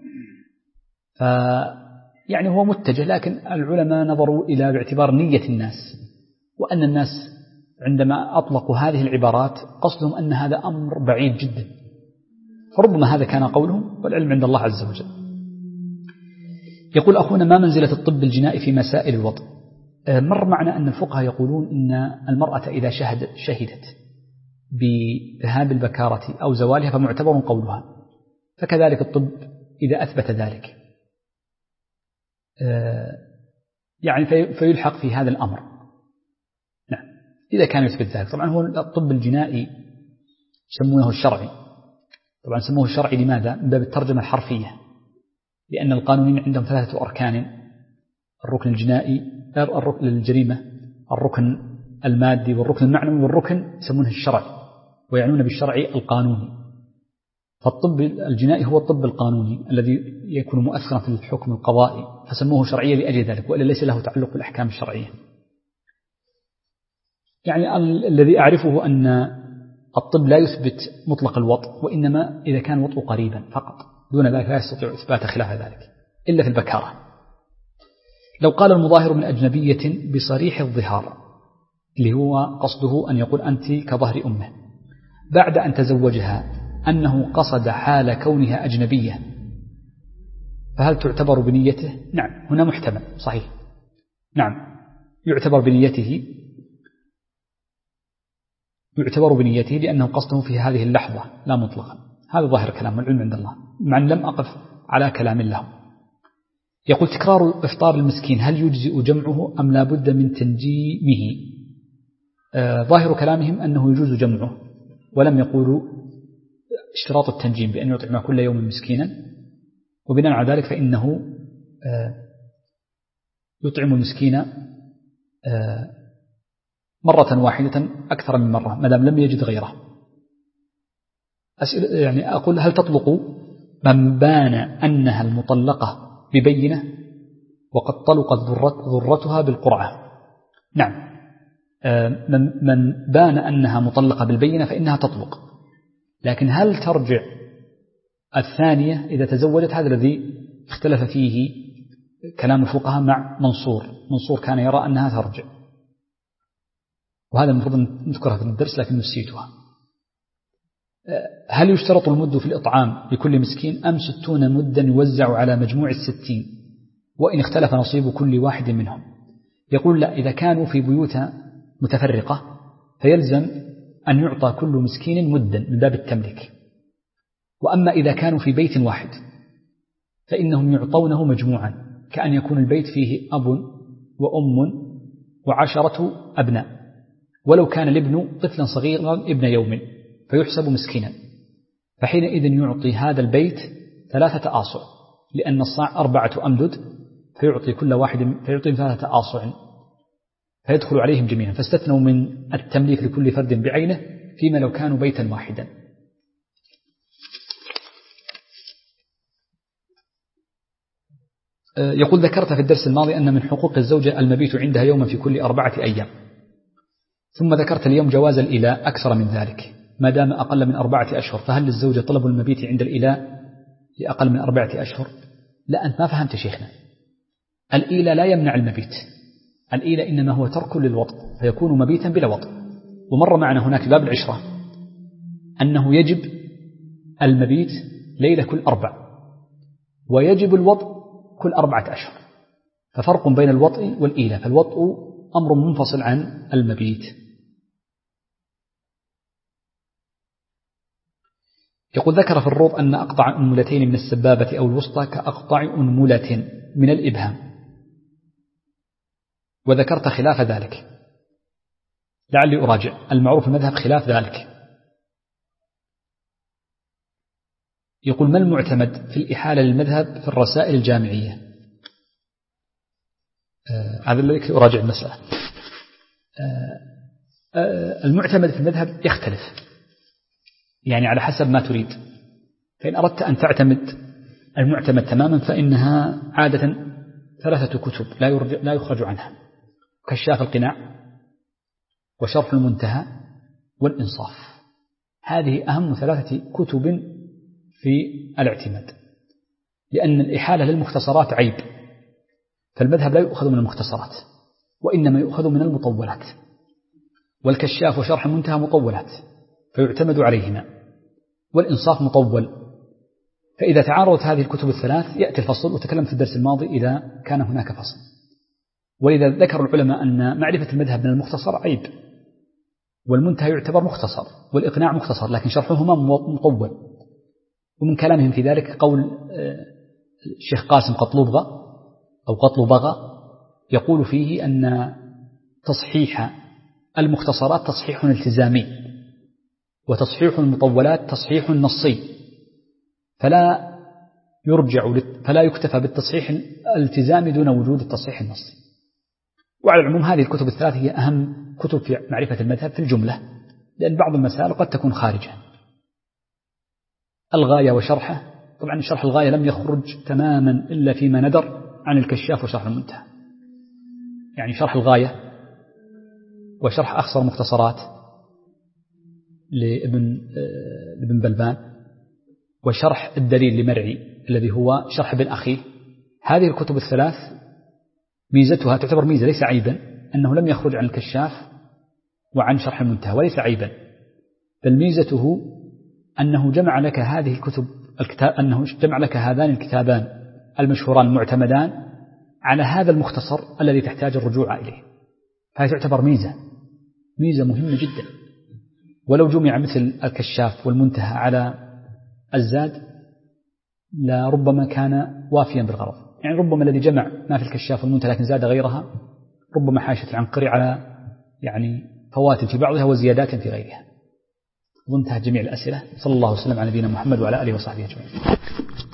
يعني هو متجه، لكن العلماء نظروا إلى باعتبار نية الناس، وأن الناس عندما أطلقوا هذه العبارات قصدهم أن هذا أمر بعيد جدا، فربما هذا كان قولهم والعلم عند الله عز وجل. يقول أخونا: ما منزلة الطب الجنائي في مسائل الوطء؟ مر معنا أن الفقهاء يقولون إن المرأة إذا شهدت بذهاب البكارة أو زوالها فمعتبر قولها، فكذلك الطب إذا أثبت ذلك يعني فيلحق في هذا الأمر. نعم، إذا كان يثبت ذلك. طبعا هو الطب الجنائي يسمونه الشرعي، طبعا سموه الشرعي لماذا؟ من باب الترجمة الحرفية، لأن القانونين عندهم 3 أركان: الركن الجنائي، الركن للجريمة، الركن المادي، والركن المعنوي، والركن يسمونه الشرعي، ويعنون بالشرع القانوني. فالطب الجنائي هو الطب القانوني الذي يكون مؤثرا في الحكم القضائي، فسموه شرعيا لأجل ذلك، وإلا ليس له تعلق بالأحكام الشرعية. يعني الذي أعرفه أن الطب لا يثبت مطلق الوطء، وإنما إذا كان وطء قريبا فقط، دون ذلك لا يستطيع إثبات خلاف ذلك إلا في البكارة. لو قال المظاهر من أجنبية بصريح الظهار، اللي هو قصده أن يقول أنت كظهر أمه، بعد أن تزوجها أنه قصد حال كونها أجنبية، فهل تعتبر بنيته؟ نعم، هنا محتمل صحيح، نعم يعتبر بنيته لأنه قصده في هذه اللحظة لا مطلقا. هذا ظاهر كلام العلم عند الله، مع أن لم أقف على كلام له. يقول: تكرار إفطار المسكين هل يجزئ جمعه أم لا بد من تنجيمه؟ ظاهر كلامهم أنه يجوز جمعه، ولم يقولوا اشتراط التنجيم بأن يطعم كل يوم مسكينا، وبناء على ذلك فإنه يطعم المسكين مرة واحدة أكثر من مرة ما دام لم يجد غيره. يعني أقول: هل تطلق من بان أنها المطلقة ببينة وقد طلقت ذرتها بالقرعة؟ نعم، من بان أنها مطلقة بالبينة فإنها تطلق، لكن هل ترجع الثانية إذا تزوجت؟ هذا الذي اختلف فيه كلام الفقهاء مع منصور كان يرى أنها ترجع، وهذا المفروض أن نذكرها في الدرس لكن نسيتها. هل يشترط المد في الإطعام لكل مسكين أم 60 مدا يوزع على مجموع 60 وإن اختلف نصيب كل واحد منهم؟ يقول لا، إذا كانوا في بيوت متفرقة فيلزم أن يعطى كل مسكين مدا من باب التملك، وأما إذا كانوا في بيت واحد فإنهم يعطونه مجموعا، كأن يكون البيت فيه أب وأم و10 أبناء، ولو كان الابن طفلا صغيرا ابن يوم فيحسب مسكينا، فحينئذ يعطي هذا البيت 3 آصع، لأن الصاع 4 أمدد، فيعطي كل واحد 3 آصع فيدخل عليهم جميعا، فاستثنوا من التمليك لكل فرد بعينه فيما لو كانوا بيتا واحدا. يقول ذكرت في الدرس الماضي أن من حقوق الزوجة المبيت عندها يوما في كل 4 أيام، ثم ذكرت اليوم جواز الإيلاء أكثر من ذلك ما دام أقل من 4 أشهر، فهل للزوجة طلب المبيت عند الإيلاء لأقل من 4 أشهر؟ لا، أنت ما فهمت شيخنا. الإيلاء لا يمنع المبيت، الإيلاء إنما هو ترك للوطء فيكون مبيتا بلا وطء. ومر معنا هناك باب العشرة أنه يجب المبيت ليلة كل 4، ويجب الوطء كل 4 أشهر، ففرق بين الوطء والإيلاء، فالوطء أمر منفصل عن المبيت. يقول ذكر في الروض أن أقطع أنملتين من السبابة أو الوسطى كأقطع أنملة من الإبهام، وذكرت خلاف ذلك، لعلي أراجع، المعروف المذهب خلاف ذلك. يقول ما المعتمد في الإحالة للمذهب في الرسائل الجامعية؟ هذا الذي أراجع المسألة. المعتمد في المذهب يختلف، يعني على حسب ما تريد. فإن أردت أن تعتمد المعتمد تماما فإنها عادة 3 كتب لا يخرج عنها: كشاف القناع، وشرح المنتهى، والإنصاف. هذه أهم 3 كتب في الاعتماد، لأن الإحالة للمختصرات عيب، فالمذهب لا يؤخذ من المختصرات وإنما يؤخذ من المطولات، والكشاف وشرح المنتهى مطولات فيعتمد عليهما، والإنصاف مطول. فإذا تعارضت هذه الكتب ال3 يأتي الفصل، وتكلمت في الدرس الماضي إذا كان هناك فصل. ولذا ذكر العلماء أن معرفة المذهب من المختصر عيب، والمنتهى يعتبر مختصر، والإقناع مختصر، لكن شرحهما مطول. ومن كلامهم في ذلك قول الشيخ قاسم قطلبغة يقول فيه أن تصحيح المختصرات تصحيح التزامي، وتصحيح المطولات تصحيح نصي، فلا يكتفى بالتصحيح الالتزامي دون وجود التصحيح النصي. وعلى العموم هذه الكتب ال3 هي أهم كتب في معرفة المذهب في الجملة، لأن بعض المسائل قد تكون خارجة. الغاية وشرحه، طبعا شرح الغاية لم يخرج تماما إلا فيما ندر عن الكشاف وشرح المنتهى، يعني شرح الغاية وشرح أخصر مختصرات لابن بلبان، وشرح الدليل لمرعي الذي هو شرح ابن أخيه. هذه الكتب ال3 ميزتها تعتبر ميزة ليس عيبا أنه لم يخرج عن الكشاف وعن شرح المنتهى، وليس عيبا، بل ميزته أنه جمع لك هذه أنه جمع لك هذان الكتابان المشهوران المعتمدان على هذا المختصر الذي تحتاج الرجوع إليه. هذه تعتبر ميزة مهمة جدا. ولو جمع مثل الكشاف والمنتهى على الزاد لربما كان وافيا بالغرض، يعني ربما الذي جمع ما في الكشاف والمنتهى لكن زاد غيرها ربما حاشت العنقري على يعني فوات في بعضها وزيادات في غيرها. وانتهى جميع الأسئلة. صلى الله وسلم على نبينا محمد وعلى آله وصحبه أجمعين.